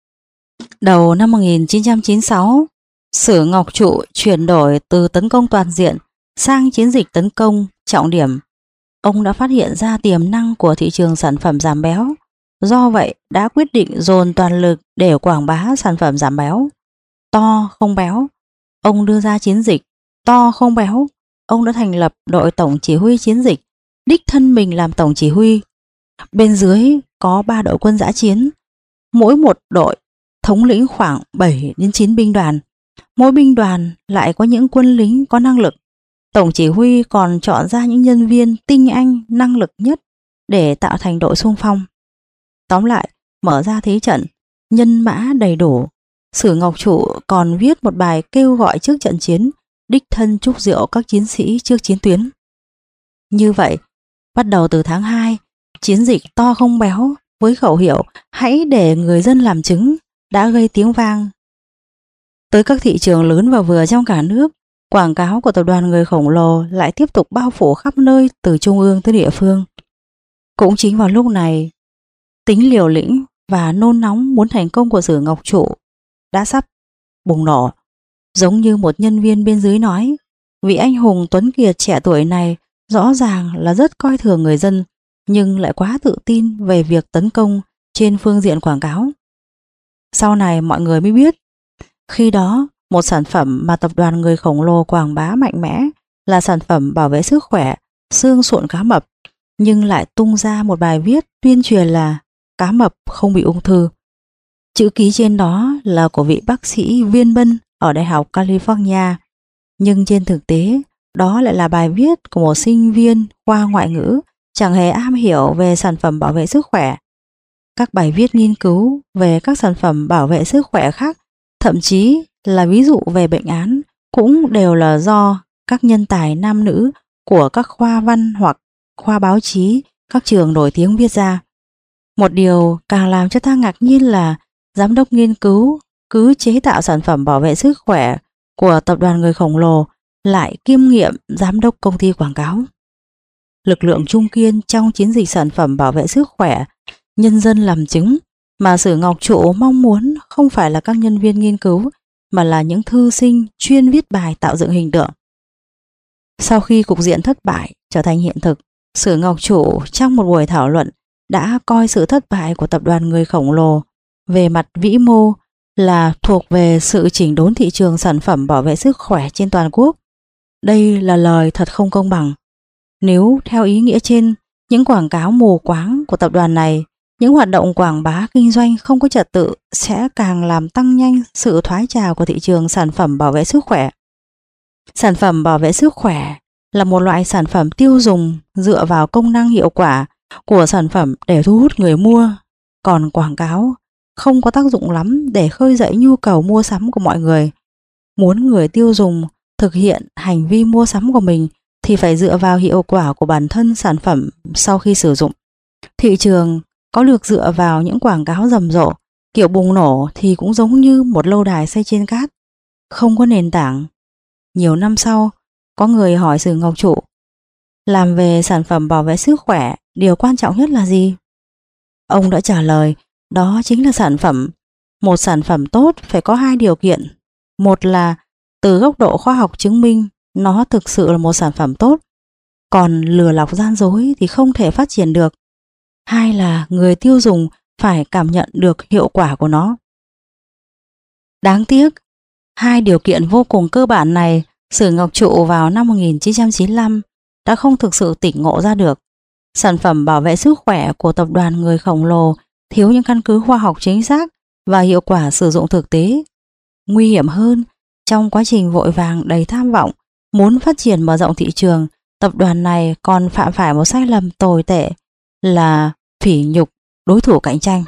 Đầu năm 1996, Sử Ngọc Trụ chuyển đổi từ tấn công toàn diện sang chiến dịch tấn công trọng điểm. Ông đã phát hiện ra tiềm năng của thị trường sản phẩm giảm béo. Do vậy đã quyết định dồn toàn lực để quảng bá sản phẩm giảm béo. To không béo. Ông đưa ra chiến dịch to không béo. Ông đã thành lập đội tổng chỉ huy chiến dịch, đích thân mình làm tổng chỉ huy. Bên dưới có 3 đội quân dã chiến, mỗi một đội thống lĩnh khoảng 7 đến 9 binh đoàn. Mỗi binh đoàn lại có những quân lính có năng lực. Tổng chỉ huy còn chọn ra những nhân viên tinh anh năng lực nhất để tạo thành đội xung phong. Tóm lại, mở ra thế trận, nhân mã đầy đủ. Sử Ngọc Trụ còn viết một bài kêu gọi trước trận chiến, đích thân chúc rượu các chiến sĩ trước chiến tuyến. Như vậy, bắt đầu từ tháng 2, chiến dịch to không béo với khẩu hiệu hãy để người dân làm chứng đã gây tiếng vang. Tới các thị trường lớn và vừa trong cả nước, quảng cáo của tập đoàn người khổng lồ lại tiếp tục bao phủ khắp nơi từ trung ương tới địa phương. Cũng chính vào lúc này, tính liều lĩnh và nôn nóng muốn thành công của Sử Ngọc Trụ đã sắp bùng nổ. Giống như một nhân viên bên dưới nói, vị anh hùng tuấn kiệt trẻ tuổi này rõ ràng là rất coi thường người dân, nhưng lại quá tự tin về việc tấn công trên phương diện quảng cáo. Sau này mọi người mới biết, khi đó một sản phẩm mà tập đoàn người khổng lồ quảng bá mạnh mẽ là sản phẩm bảo vệ sức khỏe xương sụn cá mập, nhưng lại tung ra một bài viết tuyên truyền là cá mập không bị ung thư. Chữ ký trên đó là của vị bác sĩ Viên Bân ở Đại học California, nhưng trên thực tế đó lại là bài viết của một sinh viên khoa ngoại ngữ chẳng hề am hiểu về sản phẩm bảo vệ sức khỏe. Các bài viết nghiên cứu về các sản phẩm bảo vệ sức khỏe khác, thậm chí là ví dụ về bệnh án, cũng đều là do các nhân tài nam nữ của các khoa văn hoặc khoa báo chí các trường nổi tiếng viết ra. Một điều càng làm cho ta ngạc nhiên là giám đốc nghiên cứu cứ chế tạo sản phẩm bảo vệ sức khỏe của tập đoàn người khổng lồ lại kiêm nhiệm giám đốc công ty quảng cáo. Lực lượng trung kiên trong chiến dịch sản phẩm bảo vệ sức khỏe, nhân dân làm chứng, mà Sử Ngọc Trụ mong muốn không phải là các nhân viên nghiên cứu mà là những thư sinh chuyên viết bài tạo dựng hình tượng. Sau khi cục diện thất bại trở thành hiện thực, Sử Ngọc Trụ trong một buổi thảo luận đã coi sự thất bại của tập đoàn người khổng lồ về mặt vĩ mô là thuộc về sự chỉnh đốn thị trường sản phẩm bảo vệ sức khỏe trên toàn quốc. Đây là lời thật không công bằng. Nếu theo ý nghĩa trên, những quảng cáo mù quáng của tập đoàn này, những hoạt động quảng bá kinh doanh không có trật tự sẽ càng làm tăng nhanh sự thoái trào của thị trường sản phẩm bảo vệ sức khỏe. Sản phẩm bảo vệ sức khỏe là một loại sản phẩm tiêu dùng dựa vào công năng hiệu quả của sản phẩm để thu hút người mua, còn quảng cáo không có tác dụng lắm để khơi dậy nhu cầu mua sắm của mọi người. Muốn người tiêu dùng thực hiện hành vi mua sắm của mình thì phải dựa vào hiệu quả của bản thân sản phẩm sau khi sử dụng. Thị trường có được dựa vào những quảng cáo rầm rộ, kiểu bùng nổ thì cũng giống như một lâu đài xây trên cát, không có nền tảng. Nhiều năm sau, có người hỏi Sử Ngọc Trụ, làm về sản phẩm bảo vệ sức khỏe, điều quan trọng nhất là gì? Ông đã trả lời, đó chính là sản phẩm. Một sản phẩm tốt phải có hai điều kiện. Một là từ góc độ khoa học chứng minh nó thực sự là một sản phẩm tốt, còn lừa lọc gian dối thì không thể phát triển được. Hai là người tiêu dùng phải cảm nhận được hiệu quả của nó. Đáng tiếc, hai điều kiện vô cùng cơ bản này Sử Ngọc Trụ vào năm 1995 đã không thực sự tỉnh ngộ ra được. Sản phẩm bảo vệ sức khỏe của tập đoàn người khổng lồ thiếu những căn cứ khoa học chính xác và hiệu quả sử dụng thực tế. Nguy hiểm hơn, trong quá trình vội vàng đầy tham vọng muốn phát triển mở rộng thị trường, tập đoàn này còn phạm phải một sai lầm tồi tệ là phỉ nhục đối thủ cạnh tranh.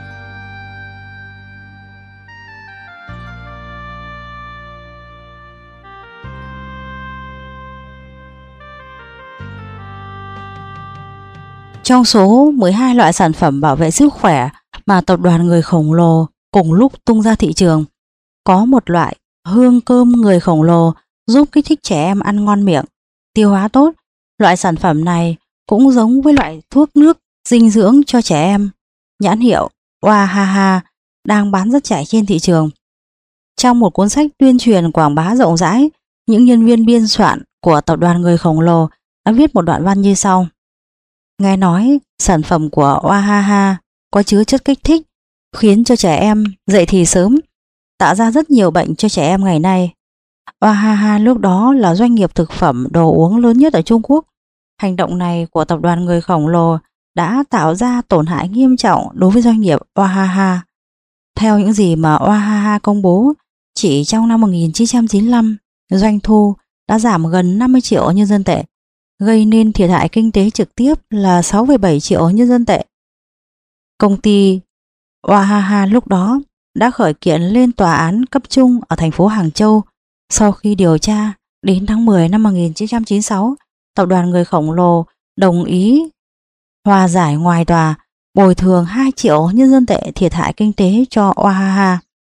Trong số 12 loại sản phẩm bảo vệ sức khỏe mà tập đoàn người khổng lồ cùng lúc tung ra thị trường, có một loại hương cơm người khổng lồ giúp kích thích trẻ em ăn ngon miệng, tiêu hóa tốt. Loại sản phẩm này cũng giống với loại thuốc nước dinh dưỡng cho trẻ em, nhãn hiệu Wahaha đang bán rất chạy trên thị trường. Trong một cuốn sách tuyên truyền quảng bá rộng rãi, những nhân viên biên soạn của tập đoàn người khổng lồ đã viết một đoạn văn như sau. Nghe nói sản phẩm của Wahaha có chứa chất kích thích khiến cho trẻ em dậy thì sớm, tạo ra rất nhiều bệnh cho trẻ em ngày nay. Wahaha lúc đó là doanh nghiệp thực phẩm đồ uống lớn nhất ở Trung Quốc. Hành động này của tập đoàn người khổng lồ đã tạo ra tổn hại nghiêm trọng đối với doanh nghiệp Wahaha. Theo những gì mà Wahaha công bố, chỉ trong năm 1995, doanh thu đã giảm gần 50 triệu nhân dân tệ, gây nên thiệt hại kinh tế trực tiếp là 6,7 triệu nhân dân tệ. Công ty Wahaha lúc đó đã khởi kiện lên tòa án cấp trung ở thành phố Hàng Châu. Sau khi điều tra, đến tháng 10 năm 1996, tập đoàn người khổng lồ đồng ý hòa giải ngoài tòa, bồi thường 2 triệu nhân dân tệ thiệt hại kinh tế cho Wahaha.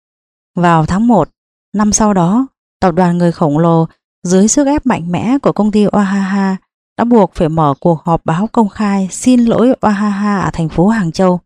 Vào tháng 1 năm sau đó, tập đoàn người khổng lồ dưới sức ép mạnh mẽ của công ty Wahaha đã buộc phải mở cuộc họp báo công khai xin lỗi Wahaha ở thành phố Hàng Châu.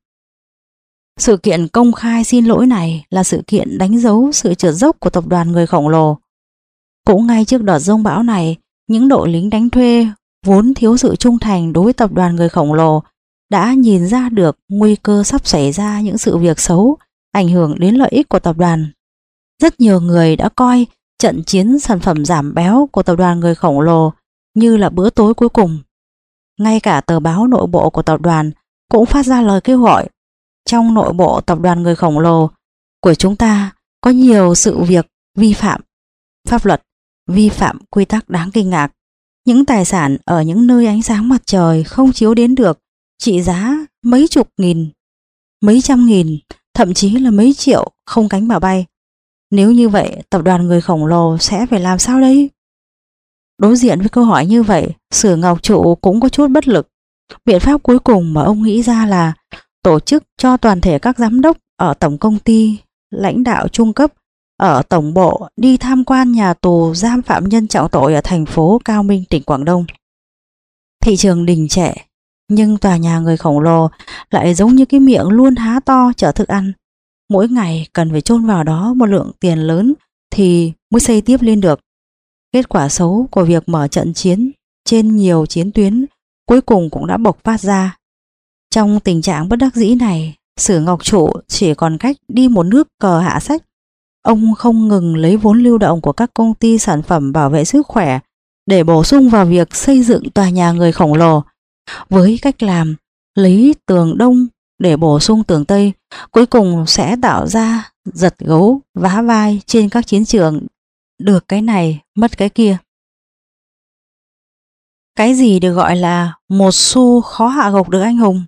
Sự kiện công khai xin lỗi này là sự kiện đánh dấu sự trượt dốc của tập đoàn người khổng lồ. Cũng ngay trước đợt giông bão này, những đội lính đánh thuê vốn thiếu sự trung thành đối với tập đoàn người khổng lồ đã nhìn ra được nguy cơ sắp xảy ra những sự việc xấu ảnh hưởng đến lợi ích của tập đoàn. Rất nhiều người đã coi trận chiến sản phẩm giảm béo của tập đoàn người khổng lồ như là bữa tối cuối cùng. Ngay cả tờ báo nội bộ của tập đoàn cũng phát ra lời kêu gọi. Trong nội bộ tập đoàn người khổng lồ của chúng ta có nhiều sự việc vi phạm pháp luật, vi phạm quy tắc đáng kinh ngạc. Những tài sản ở những nơi ánh sáng mặt trời không chiếu đến được, trị giá mấy chục nghìn, mấy trăm nghìn, thậm chí là mấy triệu không cánh mà bay. Nếu như vậy, tập đoàn người khổng lồ sẽ phải làm sao đây? Đối diện với câu hỏi như vậy, Sử Ngọc Trụ cũng có chút bất lực. Biện pháp cuối cùng mà ông nghĩ ra là tổ chức cho toàn thể các giám đốc ở tổng công ty, lãnh đạo trung cấp ở tổng bộ đi tham quan nhà tù giam phạm nhân trọng tội ở thành phố Cao Minh, tỉnh Quảng Đông. Thị trường đình trệ, nhưng tòa nhà người khổng lồ lại giống như cái miệng luôn há to chở thức ăn. Mỗi ngày cần phải chôn vào đó một lượng tiền lớn thì mới xây tiếp lên được. Kết quả xấu của việc mở trận chiến trên nhiều chiến tuyến cuối cùng cũng đã bộc phát ra. Trong tình trạng bất đắc dĩ này, Sử Ngọc Trụ chỉ còn cách đi một nước cờ hạ sách. Ông không ngừng lấy vốn lưu động của các công ty sản phẩm bảo vệ sức khỏe để bổ sung vào việc xây dựng tòa nhà người khổng lồ, với cách làm lấy tường đông để bổ sung tường Tây, cuối cùng sẽ tạo ra giật gấu vá vai trên các chiến trường, được cái này mất cái kia. Cái gì được gọi là một xu khó hạ gục được anh hùng?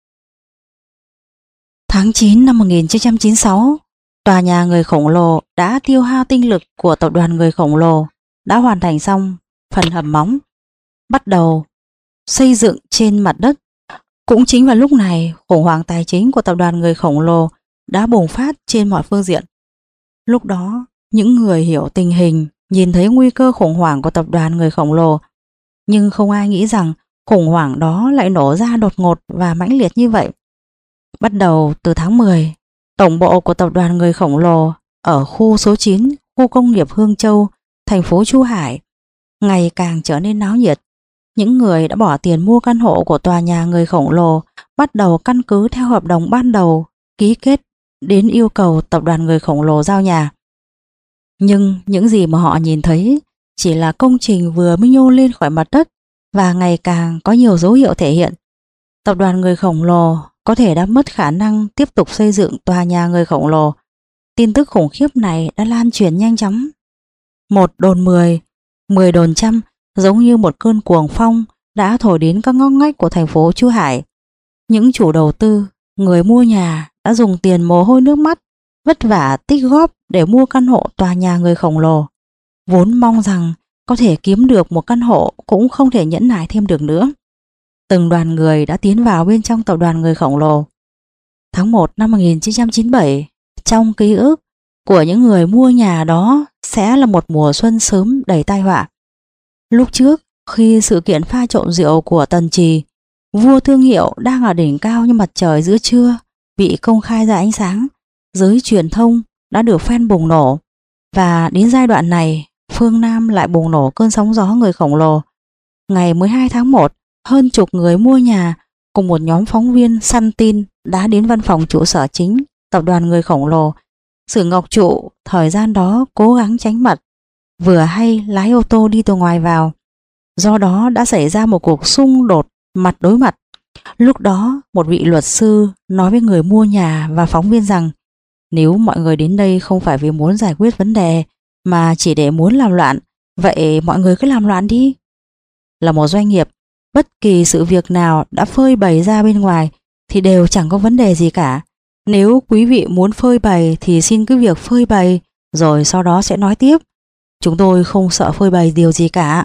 Tháng 9 năm 1996, tòa nhà người khổng lồ đã tiêu hao tinh lực của tập đoàn người khổng lồ đã hoàn thành xong phần hầm móng, bắt đầu xây dựng trên mặt đất. Cũng chính vào lúc này, khủng hoảng tài chính của tập đoàn người khổng lồ đã bùng phát trên mọi phương diện. Lúc đó, những người hiểu tình hình nhìn thấy nguy cơ khủng hoảng của tập đoàn người khổng lồ, nhưng không ai nghĩ rằng khủng hoảng đó lại nổ ra đột ngột và mãnh liệt như vậy. Bắt đầu từ tháng 10, tổng bộ của tập đoàn người khổng lồ ở khu số 9, khu công nghiệp Hương Châu, thành phố Chu Hải, ngày càng trở nên náo nhiệt. Những người đã bỏ tiền mua căn hộ của tòa nhà người khổng lồ bắt đầu căn cứ theo hợp đồng ban đầu ký kết đến yêu cầu tập đoàn người khổng lồ giao nhà. Nhưng những gì mà họ nhìn thấy chỉ là công trình vừa mới nhô lên khỏi mặt đất và ngày càng có nhiều dấu hiệu thể hiện tập đoàn người khổng lồ có thể đã mất khả năng tiếp tục xây dựng tòa nhà người khổng lồ. Tin tức khủng khiếp này đã lan truyền nhanh chóng. 1 đồn 10, 10 đồn trăm, giống như một cơn cuồng phong đã thổi đến các ngóc ngách của thành phố Chu Hải. Những chủ đầu tư, người mua nhà đã dùng tiền mồ hôi nước mắt, vất vả tích góp để mua căn hộ tòa nhà người khổng lồ. Vốn mong rằng có thể kiếm được một căn hộ cũng không thể nhẫn nại thêm được nữa. Từng đoàn người đã tiến vào bên trong tập đoàn người khổng lồ. Tháng 1 năm 1997, trong ký ức của những người mua nhà đó sẽ là một mùa xuân sớm đầy tai họa. Lúc trước, khi sự kiện pha trộn rượu của Tần Trì, vua thương hiệu đang ở đỉnh cao như mặt trời giữa trưa, bị công khai ra ánh sáng, giới truyền thông đã được phen bùng nổ. Và đến giai đoạn này, phương Nam lại bùng nổ cơn sóng gió người khổng lồ. Ngày 12 tháng 1, hơn chục người mua nhà cùng một nhóm phóng viên săn tin đã đến văn phòng trụ sở chính tập đoàn người khổng lồ. Sử Ngọc Trụ thời gian đó cố gắng tránh mặt, vừa hay lái ô tô đi từ ngoài vào. Do đó đã xảy ra một cuộc xung đột mặt đối mặt. Lúc đó một vị luật sư nói với người mua nhà và phóng viên rằng nếu mọi người đến đây không phải vì muốn giải quyết vấn đề mà chỉ để muốn làm loạn, vậy mọi người cứ làm loạn đi. Là một doanh nghiệp, bất kỳ sự việc nào đã phơi bày ra bên ngoài thì đều chẳng có vấn đề gì cả. Nếu quý vị muốn phơi bày thì xin cứ việc phơi bày, rồi sau đó sẽ nói tiếp. Chúng tôi không sợ phơi bày điều gì cả.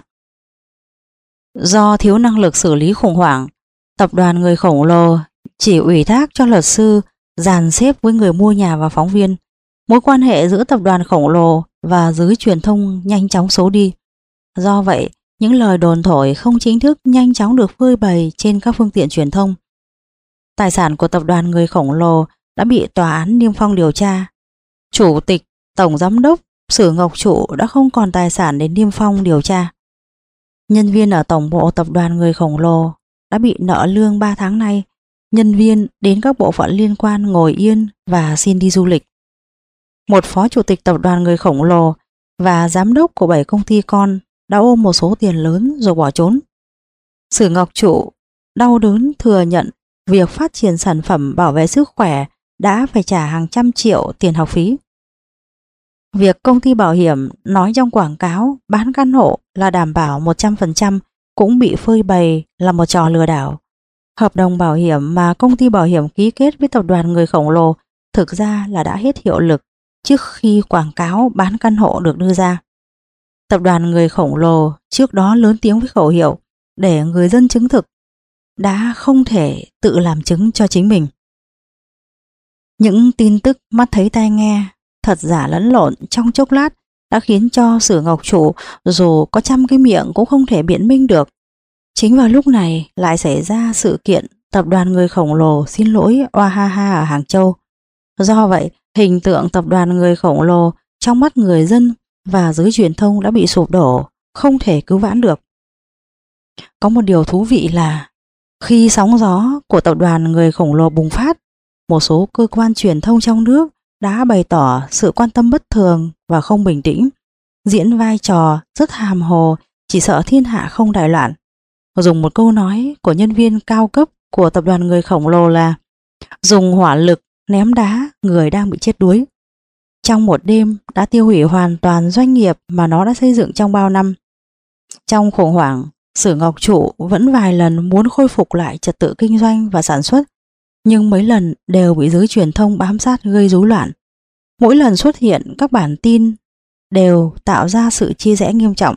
Do thiếu năng lực xử lý khủng hoảng, tập đoàn người khổng lồ chỉ ủy thác cho luật sư dàn xếp với người mua nhà và phóng viên. Mối quan hệ giữa tập đoàn khổng lồ và giới truyền thông nhanh chóng xấu đi. Do vậy, những lời đồn thổi không chính thức nhanh chóng được phơi bày trên các phương tiện truyền thông. Tài sản của tập đoàn người khổng lồ đã bị tòa án Niêm Phong điều tra. Chủ tịch, tổng giám đốc Sử Ngọc Trụ đã không còn tài sản để Niêm Phong điều tra. Nhân viên ở tổng bộ tập đoàn người khổng lồ đã bị nợ lương 3 tháng nay. Nhân viên đến các bộ phận liên quan ngồi yên và xin đi du lịch. Một phó chủ tịch tập đoàn người khổng lồ và giám đốc của 7 công ty con đã ôm một số tiền lớn rồi bỏ trốn. Sử Ngọc Trụ đau đớn thừa nhận việc phát triển sản phẩm bảo vệ sức khỏe đã phải trả hàng trăm triệu tiền học phí. Việc công ty bảo hiểm nói trong quảng cáo bán căn hộ là đảm bảo 100% cũng bị phơi bày là một trò lừa đảo. Hợp đồng bảo hiểm mà công ty bảo hiểm ký kết với tập đoàn người khổng lồ thực ra là đã hết hiệu lực trước khi quảng cáo bán căn hộ được đưa ra. Tập đoàn người khổng lồ trước đó lớn tiếng với khẩu hiệu để người dân chứng thực, đã không thể tự làm chứng cho chính mình. Những tin tức mắt thấy tai nghe, thật giả lẫn lộn trong chốc lát đã khiến cho Sử Ngọc Trụ dù có trăm cái miệng cũng không thể biện minh được. Chính vào lúc này lại xảy ra sự kiện tập đoàn người khổng lồ xin lỗi Oahaha ở Hàng Châu. Do vậy, hình tượng tập đoàn người khổng lồ trong mắt người dân và giới truyền thông đã bị sụp đổ, không thể cứu vãn được. Có một điều thú vị là khi sóng gió của tập đoàn người khổng lồ bùng phát, một số cơ quan truyền thông trong nước đã bày tỏ sự quan tâm bất thường và không bình tĩnh, diễn vai trò rất hàm hồ chỉ sợ thiên hạ không đại loạn. Dùng một câu nói của nhân viên cao cấp của tập đoàn người khổng lồ là dùng hỏa lực ném đá người đang bị chết đuối. Trong một đêm đã tiêu hủy hoàn toàn doanh nghiệp mà nó đã xây dựng trong bao năm. Trong khủng hoảng, Sử Ngọc Trụ vẫn vài lần muốn khôi phục lại trật tự kinh doanh và sản xuất, nhưng mấy lần đều bị giới truyền thông bám sát gây rối loạn. Mỗi lần xuất hiện các bản tin đều tạo ra sự chia rẽ nghiêm trọng,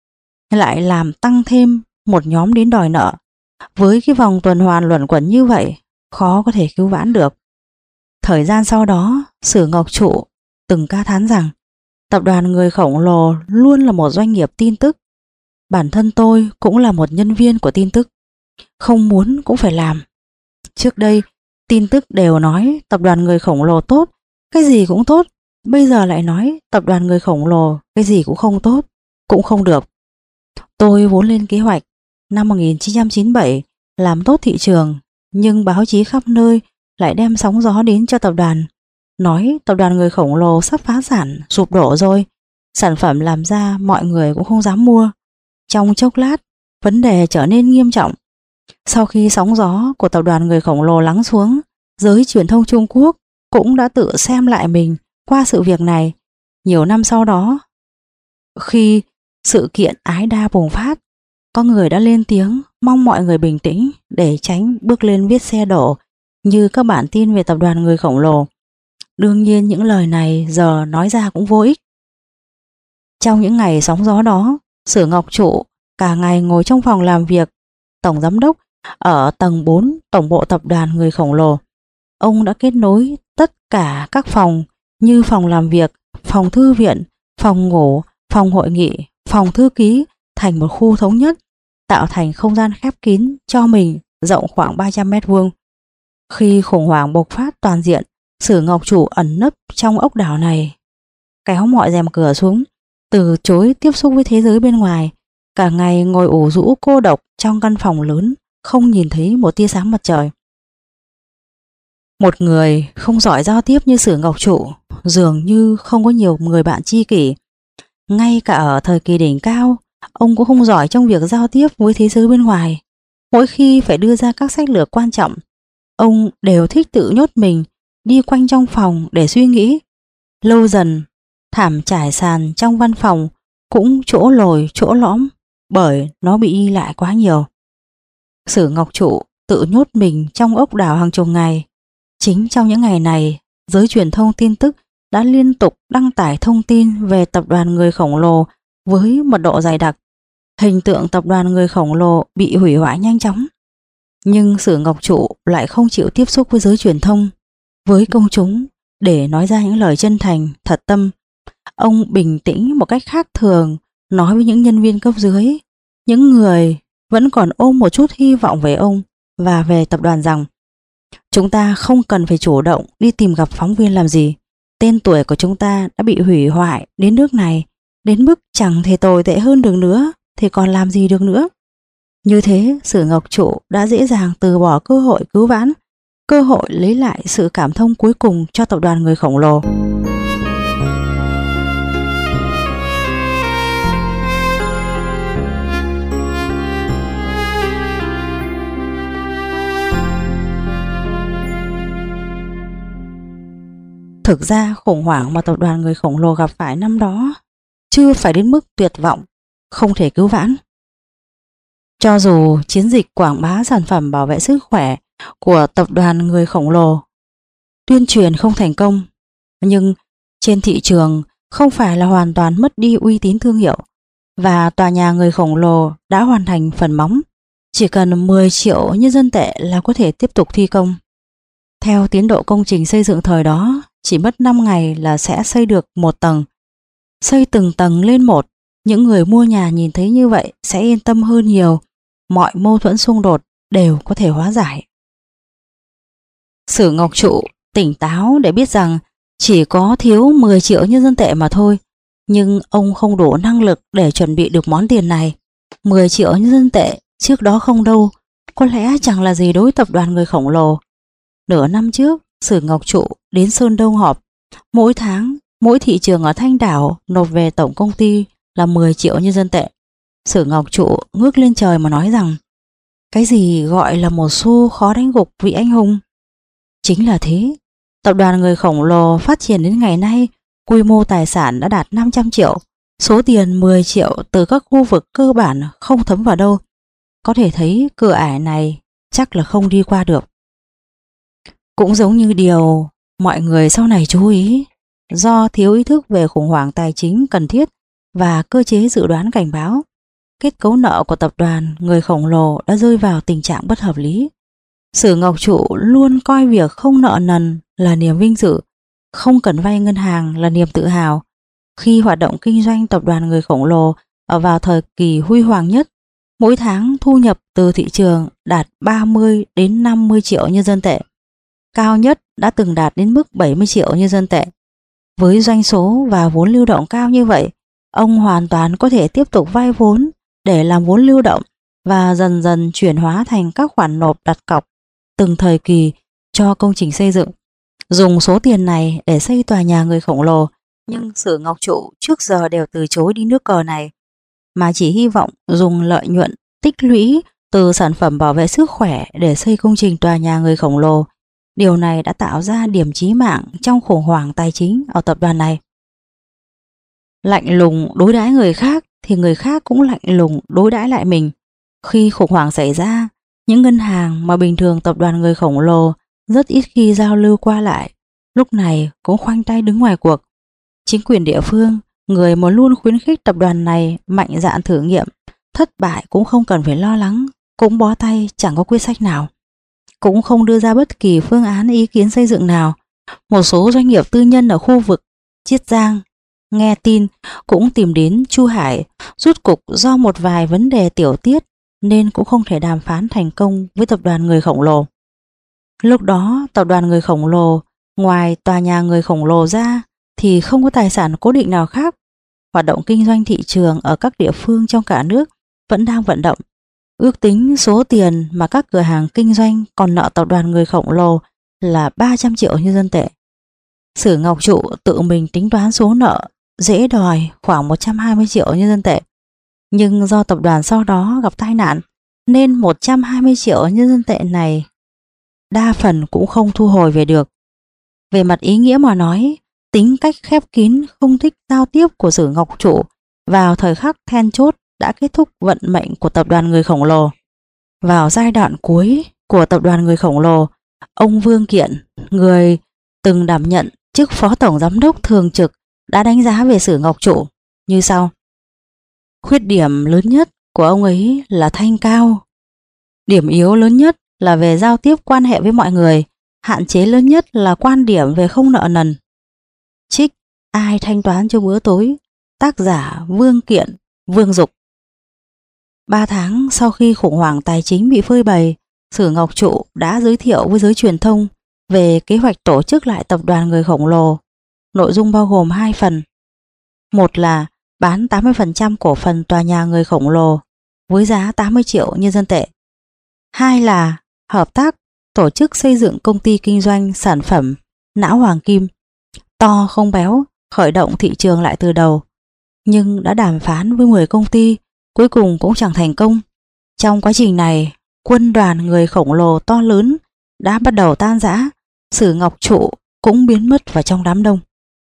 lại làm tăng thêm một nhóm đến đòi nợ. Với cái vòng tuần hoàn luẩn quẩn như vậy, khó có thể cứu vãn được. Thời gian sau đó, Sử Ngọc Trụ từng ca thán rằng tập đoàn người khổng lồ luôn là một doanh nghiệp tin tức. Bản thân tôi cũng là một nhân viên của tin tức, không muốn cũng phải làm. Trước đây, tin tức đều nói tập đoàn người khổng lồ tốt, cái gì cũng tốt. Bây giờ lại nói tập đoàn người khổng lồ cái gì cũng không tốt, cũng không được. Tôi vốn lên kế hoạch năm 1997 làm tốt thị trường, nhưng báo chí khắp nơi lại đem sóng gió đến cho tập đoàn, nói tập đoàn người khổng lồ sắp phá sản, sụp đổ rồi. Sản phẩm làm ra mọi người cũng không dám mua. Trong chốc lát, vấn đề trở nên nghiêm trọng. Sau khi sóng gió của tập đoàn người khổng lồ lắng xuống, giới truyền thông Trung Quốc cũng đã tự xem lại mình qua sự việc này. Nhiều năm sau đó, khi sự kiện ái đa bùng phát, có người đã lên tiếng mong mọi người bình tĩnh để tránh bước lên vết xe đổ như các bản tin về tập đoàn người khổng lồ. Đương nhiên những lời này giờ nói ra cũng vô ích. Trong những ngày sóng gió đó, Sử Ngọc Trụ cả ngày ngồi trong phòng làm việc tổng giám đốc ở tầng 4 tổng bộ tập đoàn người khổng lồ. Ông đã kết nối tất cả các phòng như phòng làm việc, phòng thư viện, phòng ngủ, phòng hội nghị, phòng thư ký thành một khu thống nhất, tạo thành không gian khép kín cho mình rộng khoảng 300 mét vuông. Khi khủng hoảng bộc phát toàn diện, Sử Ngọc Trụ ẩn nấp trong ốc đảo này, kéo mọi rèm cửa xuống, từ chối tiếp xúc với thế giới bên ngoài, cả ngày ngồi ủ rũ cô độc trong căn phòng lớn, không nhìn thấy một tia sáng mặt trời. Một người không giỏi giao tiếp như Sử Ngọc Trụ dường như không có nhiều người bạn tri kỷ. Ngay cả ở thời kỳ đỉnh cao, ông cũng không giỏi trong việc giao tiếp với thế giới bên ngoài. Mỗi khi phải đưa ra các sách lược quan trọng, ông đều thích tự nhốt mình đi quanh trong phòng để suy nghĩ. Lâu dần, thảm trải sàn trong văn phòng cũng chỗ lồi chỗ lõm bởi nó bị y lại quá nhiều. Sử Ngọc Trụ tự nhốt mình trong ốc đảo hàng chục ngày. Chính trong những ngày này, giới truyền thông tin tức đã liên tục đăng tải thông tin về tập đoàn người khổng lồ với mật độ dày đặc. Hình tượng tập đoàn người khổng lồ bị hủy hoại nhanh chóng. Nhưng Sử Ngọc Trụ lại không chịu tiếp xúc với giới truyền thông, với công chúng để nói ra những lời chân thành, thật tâm. Ông bình tĩnh một cách khác thường nói với những nhân viên cấp dưới, những người vẫn còn ôm một chút hy vọng về ông và về tập đoàn rằng chúng ta không cần phải chủ động đi tìm gặp phóng viên làm gì. Tên tuổi của chúng ta đã bị hủy hoại đến nước này, đến mức chẳng thể tồi tệ hơn được nữa thì còn làm gì được nữa. Như thế, Sử Ngọc Trụ đã dễ dàng từ bỏ cơ hội cứu vãn, cơ hội lấy lại sự cảm thông cuối cùng cho tập đoàn người khổng lồ. Thực ra khủng hoảng mà tập đoàn người khổng lồ gặp phải năm đó chưa phải đến mức tuyệt vọng, không thể cứu vãn. Cho dù chiến dịch quảng bá sản phẩm bảo vệ sức khỏe của tập đoàn người khổng lồ tuyên truyền không thành công, nhưng trên thị trường không phải là hoàn toàn mất đi uy tín thương hiệu, và tòa nhà người khổng lồ đã hoàn thành phần móng. Chỉ cần 10 triệu nhân dân tệ là có thể tiếp tục thi công. Theo tiến độ công trình xây dựng thời đó, chỉ mất 5 ngày là sẽ xây được một tầng. Xây từng tầng lên một, những người mua nhà nhìn thấy như vậy sẽ yên tâm hơn nhiều, mọi mâu thuẫn xung đột đều có thể hóa giải. Sử Ngọc Trụ tỉnh táo để biết rằng chỉ có thiếu 10 triệu nhân dân tệ mà thôi, nhưng ông không đủ năng lực để chuẩn bị được món tiền này. 10 triệu nhân dân tệ trước đó không đâu, có lẽ chẳng là gì đối tập đoàn người khổng lồ. Nửa năm trước, Sử Ngọc Trụ đến Sơn Đông họp. Mỗi tháng, mỗi thị trường ở Thanh Đảo nộp về tổng công ty là 10 triệu nhân dân tệ. Sử Ngọc Trụ ngước lên trời mà nói rằng cái gì gọi là một xu khó đánh gục vị anh hùng? Chính là thế, tập đoàn người khổng lồ phát triển đến ngày nay, quy mô tài sản đã đạt 500 triệu, số tiền 10 triệu từ các khu vực cơ bản không thấm vào đâu. Có thể thấy cửa ải này chắc là không đi qua được. Cũng giống như điều mọi người sau này chú ý, do thiếu ý thức về khủng hoảng tài chính cần thiết và cơ chế dự đoán cảnh báo, kết cấu nợ của tập đoàn người khổng lồ đã rơi vào tình trạng bất hợp lý. Sử Ngọc Trụ luôn coi việc không nợ nần là niềm vinh dự, không cần vay ngân hàng là niềm tự hào. Khi hoạt động kinh doanh tập đoàn người khổng lồ ở vào thời kỳ huy hoàng nhất, mỗi tháng thu nhập từ thị trường đạt 30 đến 50 triệu nhân dân tệ. Cao nhất đã từng đạt đến mức 70 triệu nhân dân tệ. Với doanh số và vốn lưu động cao như vậy, ông hoàn toàn có thể tiếp tục vay vốn để làm vốn lưu động và dần dần chuyển hóa thành các khoản nộp đặt cọc từng thời kỳ cho công trình xây dựng. Dùng số tiền này để xây tòa nhà người khổng lồ, nhưng Sử Ngọc Trụ trước giờ đều từ chối đi nước cờ này, mà chỉ hy vọng dùng lợi nhuận tích lũy từ sản phẩm bảo vệ sức khỏe để xây công trình tòa nhà người khổng lồ. Điều này đã tạo ra điểm chí mạng trong khủng hoảng tài chính ở tập đoàn này. Lạnh lùng đối đãi người khác thì người khác cũng lạnh lùng đối đãi lại mình. Khi khủng hoảng xảy ra, những ngân hàng mà bình thường tập đoàn người khổng lồ rất ít khi giao lưu qua lại, lúc này cũng khoanh tay đứng ngoài cuộc. Chính quyền địa phương, người mà luôn khuyến khích tập đoàn này mạnh dạn thử nghiệm, thất bại cũng không cần phải lo lắng, cũng bó tay chẳng có quyết sách nào, cũng không đưa ra bất kỳ phương án ý kiến xây dựng nào. Một số doanh nghiệp tư nhân ở khu vực Chiết Giang nghe tin cũng tìm đến Chu Hải, rút cục do một vài vấn đề tiểu tiết nên cũng không thể đàm phán thành công với tập đoàn người khổng lồ. Lúc đó tập đoàn người khổng lồ ngoài tòa nhà người khổng lồ ra thì không có tài sản cố định nào khác. Hoạt động kinh doanh thị trường ở các địa phương trong cả nước vẫn đang vận động. Ước tính số tiền mà các cửa hàng kinh doanh còn nợ tập đoàn người khổng lồ là 300 triệu nhân dân tệ. Sử Ngọc Trụ tự mình tính toán số nợ dễ đòi khoảng 120 triệu nhân dân tệ. Nhưng do tập đoàn sau đó gặp tai nạn nên 120 triệu nhân dân tệ này đa phần cũng không thu hồi về được. Về mặt ý nghĩa mà nói, tính cách khép kín không thích giao tiếp của Sử Ngọc Trụ vào thời khắc then chốt đã kết thúc vận mệnh của tập đoàn người khổng lồ. Vào giai đoạn cuối của tập đoàn người khổng lồ, ông Vương Kiện, người từng đảm nhận chức phó tổng giám đốc thường trực, đã đánh giá về Sử Ngọc Trụ như sau. Khuyết điểm lớn nhất của ông ấy là thanh cao. Điểm yếu lớn nhất là về giao tiếp quan hệ với mọi người. Hạn chế lớn nhất là quan điểm về không nợ nần. Trích ai thanh toán cho bữa tối? Tác giả Vương Kiện, Vương Dục. 3 tháng sau khi khủng hoảng tài chính bị phơi bày, Sử Ngọc Trụ đã giới thiệu với giới truyền thông về kế hoạch tổ chức lại tập đoàn người khổng lồ. Nội dung bao gồm 2 phần. Một là bán 80% cổ phần tòa nhà người khổng lồ với giá 80 triệu nhân dân tệ. Hai là hợp tác tổ chức xây dựng công ty kinh doanh sản phẩm não hoàng kim, to không béo, khởi động thị trường lại từ đầu. Nhưng đã đàm phán với 10 công ty, cuối cùng cũng chẳng thành công. Trong quá trình này, quân đoàn người khổng lồ to lớn đã bắt đầu tan rã, Sử Ngọc Trụ cũng biến mất vào trong đám đông.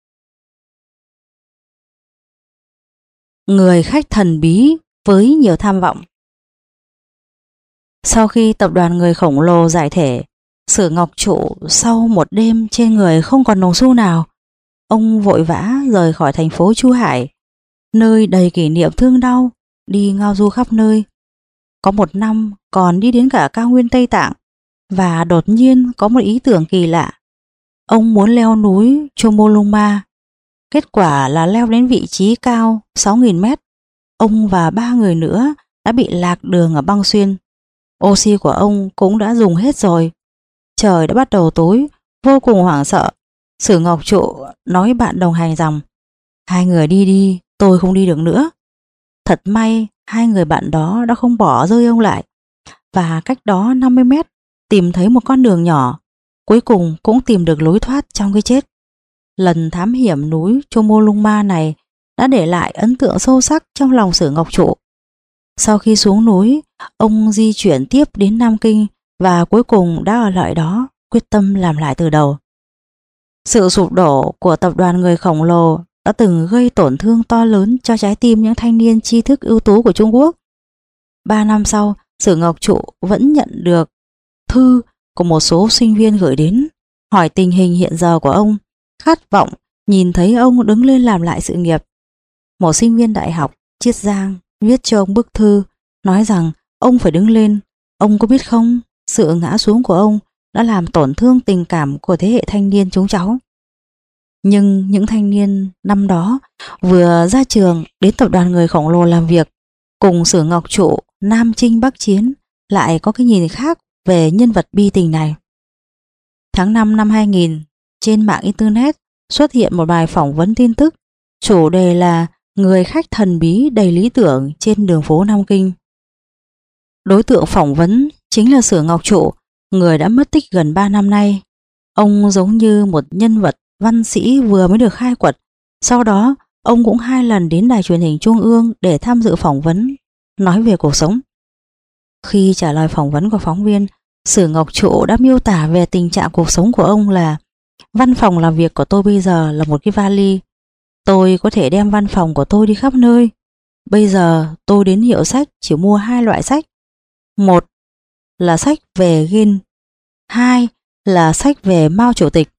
Người khách thần bí với nhiều tham vọng. Sau khi tập đoàn người khổng lồ giải thể, Sử Ngọc Trụ sau một đêm trên người không còn đồng xu nào, ông vội vã rời khỏi thành phố Chu Hải, nơi đầy kỷ niệm thương đau, đi ngao du khắp nơi. Có một năm còn đi đến cả cao nguyên Tây Tạng, và đột nhiên có một ý tưởng kỳ lạ. Ông muốn leo núi Chomolungma. Kết quả là leo đến vị trí cao 6.000 mét. Ông và 3 người nữa đã bị lạc đường ở băng xuyên. Oxy của ông cũng đã dùng hết rồi. Trời đã bắt đầu tối, vô cùng hoảng sợ. Sử Ngọc Trụ nói bạn đồng hành rằng: hai người đi đi, tôi không đi được nữa. Thật may hai người bạn đó đã không bỏ rơi ông lại, và cách đó 50 mét tìm thấy một con đường nhỏ, cuối cùng cũng tìm được lối thoát trong cái chết. Lần thám hiểm núi Chomolungma này đã để lại ấn tượng sâu sắc trong lòng Sử Ngọc Trụ. Sau khi xuống núi, ông di chuyển tiếp đến Nam Kinh và cuối cùng đã ở lại đó, quyết tâm làm lại từ đầu. Sự sụp đổ của tập đoàn người khổng lồ đã từng gây tổn thương to lớn cho trái tim những thanh niên tri thức ưu tú của Trung Quốc. 3 năm sau, Sử Ngọc Trụ vẫn nhận được thư của một số sinh viên gửi đến, hỏi tình hình hiện giờ của ông, khát vọng nhìn thấy ông đứng lên làm lại sự nghiệp. Một sinh viên đại học Chiết Giang viết cho ông bức thư, nói rằng ông phải đứng lên. Ông có biết không, sự ngã xuống của ông đã làm tổn thương tình cảm của thế hệ thanh niên chúng cháu. Nhưng những thanh niên năm đó vừa ra trường đến tập đoàn người khổng lồ làm việc, cùng Sử Ngọc Trụ Nam Chinh Bắc Chiến lại có cái nhìn khác về nhân vật bi tình này. Tháng 5 năm 2000, trên mạng Internet xuất hiện một bài phỏng vấn tin tức, chủ đề là người khách thần bí đầy lý tưởng trên đường phố Nam Kinh. Đối tượng phỏng vấn chính là Sử Ngọc Trụ, người đã mất tích gần 3 năm nay. Ông giống như một nhân vật văn sĩ vừa mới được khai quật. Sau đó, ông cũng 2 lần đến đài truyền hình Trung ương để tham dự phỏng vấn, nói về cuộc sống. Khi trả lời phỏng vấn của phóng viên, Sử Ngọc Trụ đã miêu tả về tình trạng cuộc sống của ông là: văn phòng làm việc của tôi bây giờ là một cái vali. Tôi có thể đem văn phòng của tôi đi khắp nơi. Bây giờ tôi đến hiệu sách chỉ mua 2 loại sách. Một là sách về Ghin, 2 là sách về Mao Chủ tịch.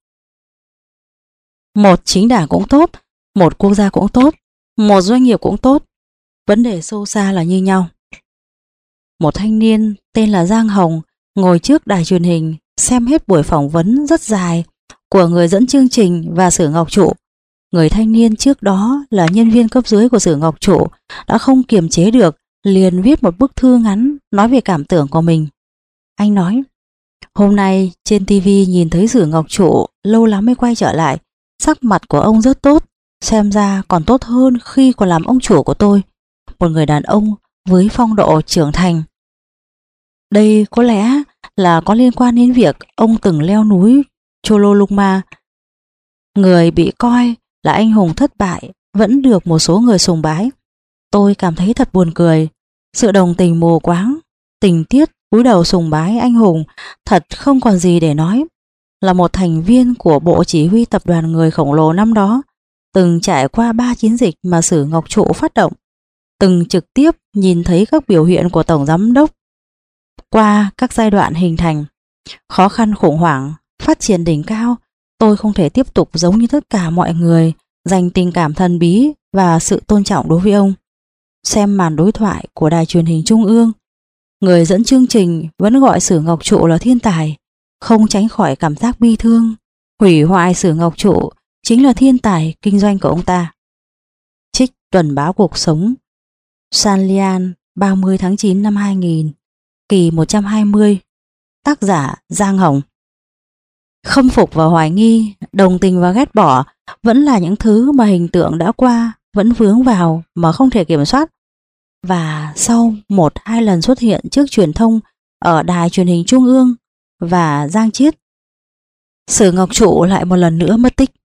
Một chính đảng cũng tốt, một quốc gia cũng tốt, một doanh nghiệp cũng tốt. Vấn đề sâu xa là như nhau. Một thanh niên tên là Giang Hồng ngồi trước đài truyền hình xem hết buổi phỏng vấn rất dài của người dẫn chương trình và Sử Ngọc Trụ. Người thanh niên trước đó là nhân viên cấp dưới của Sử Ngọc Trụ đã không kiềm chế được, liền viết một bức thư ngắn nói về cảm tưởng của mình. Anh nói: hôm nay trên TV nhìn thấy Sử Ngọc Trụ lâu lắm mới quay trở lại. Sắc mặt của ông rất tốt, xem ra còn tốt hơn khi còn làm ông chủ của tôi. Một người đàn ông với phong độ trưởng thành. Đây có lẽ là có liên quan đến việc ông từng leo núi Chololungma. Người bị coi là anh hùng thất bại vẫn được một số người sùng bái. Tôi cảm thấy thật buồn cười. Sự đồng tình mù quáng, tình tiết cúi đầu sùng bái anh hùng thật không còn gì để nói. Là một thành viên của bộ chỉ huy tập đoàn người khổng lồ năm đó, từng trải qua 3 chiến dịch mà Sử Ngọc Trụ phát động, từng trực tiếp nhìn thấy các biểu hiện của tổng giám đốc qua các giai đoạn hình thành, khó khăn khủng hoảng, phát triển đỉnh cao. Tôi không thể tiếp tục giống như tất cả mọi người dành tình cảm thần bí và sự tôn trọng đối với ông. Xem màn đối thoại của đài truyền hình Trung ương, người dẫn chương trình vẫn gọi Sử Ngọc Trụ là thiên tài, không tránh khỏi cảm giác bi thương. Hủy hoại Sử Ngọc Trụ chính là thiên tài kinh doanh của ông ta. Trích Tuần báo Cuộc sống, San Lian, 30 tháng 9 năm 2000, kỳ 120. Tác giả Giang Hồng. Khâm phục và hoài nghi, đồng tình và ghét bỏ vẫn là những thứ mà hình tượng đã qua vẫn vướng vào mà không thể kiểm soát. Và sau 1-2 lần xuất hiện trước truyền thông ở đài truyền hình Trung ương và Giang Chiết, Sử Ngọc Trụ lại một lần nữa mất tích.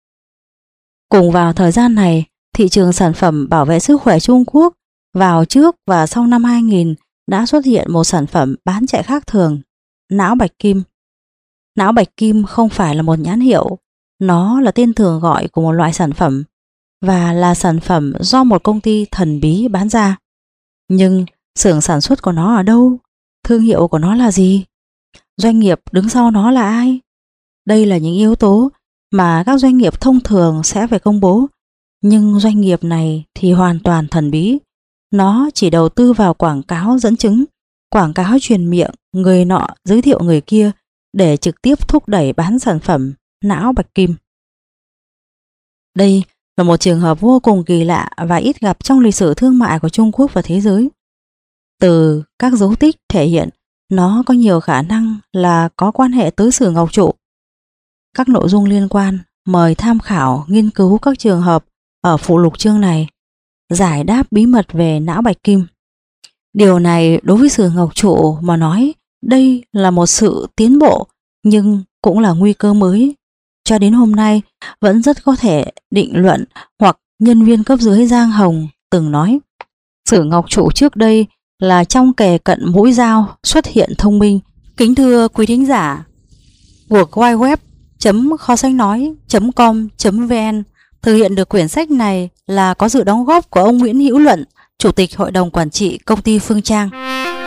Cùng vào thời gian này, thị trường sản phẩm bảo vệ sức khỏe Trung Quốc vào trước và sau năm 2000 đã xuất hiện một sản phẩm bán chạy khác thường: não bạch kim. Não bạch kim không phải là một nhãn hiệu, nó là tên thường gọi của một loại sản phẩm và là sản phẩm do một công ty thần bí bán ra. Nhưng xưởng sản xuất của nó ở đâu? Thương hiệu của nó là gì? Doanh nghiệp đứng sau nó là ai? Đây là những yếu tố mà các doanh nghiệp thông thường sẽ phải công bố. Nhưng doanh nghiệp này thì hoàn toàn thần bí. Nó chỉ đầu tư vào quảng cáo dẫn chứng, quảng cáo truyền miệng, người nọ giới thiệu người kia để trực tiếp thúc đẩy bán sản phẩm não bạch kim. Đây là một trường hợp vô cùng kỳ lạ và ít gặp trong lịch sử thương mại của Trung Quốc và thế giới. Từ các dấu tích thể hiện nó có nhiều khả năng là có quan hệ tới Sử Ngọc Trụ. Các nội dung liên quan mời tham khảo nghiên cứu các trường hợp ở phụ lục chương này, giải đáp bí mật về não bạch kim. Điều này đối với Sử Ngọc Trụ mà nói, đây là một sự tiến bộ nhưng cũng là nguy cơ mới. Cho đến hôm nay vẫn rất có thể định luận, hoặc nhân viên cấp dưới Giang Hồng từng nói: Sử Ngọc Trụ trước đây là trong kề cận mũi dao xuất hiện thông minh. Kính thưa quý thính giả, cuộc www.kho-sách-nói.com.vn thực hiện được quyển sách này là có sự đóng góp của ông Nguyễn Hữu Luận, Chủ tịch Hội đồng Quản trị Công ty Phương Trang.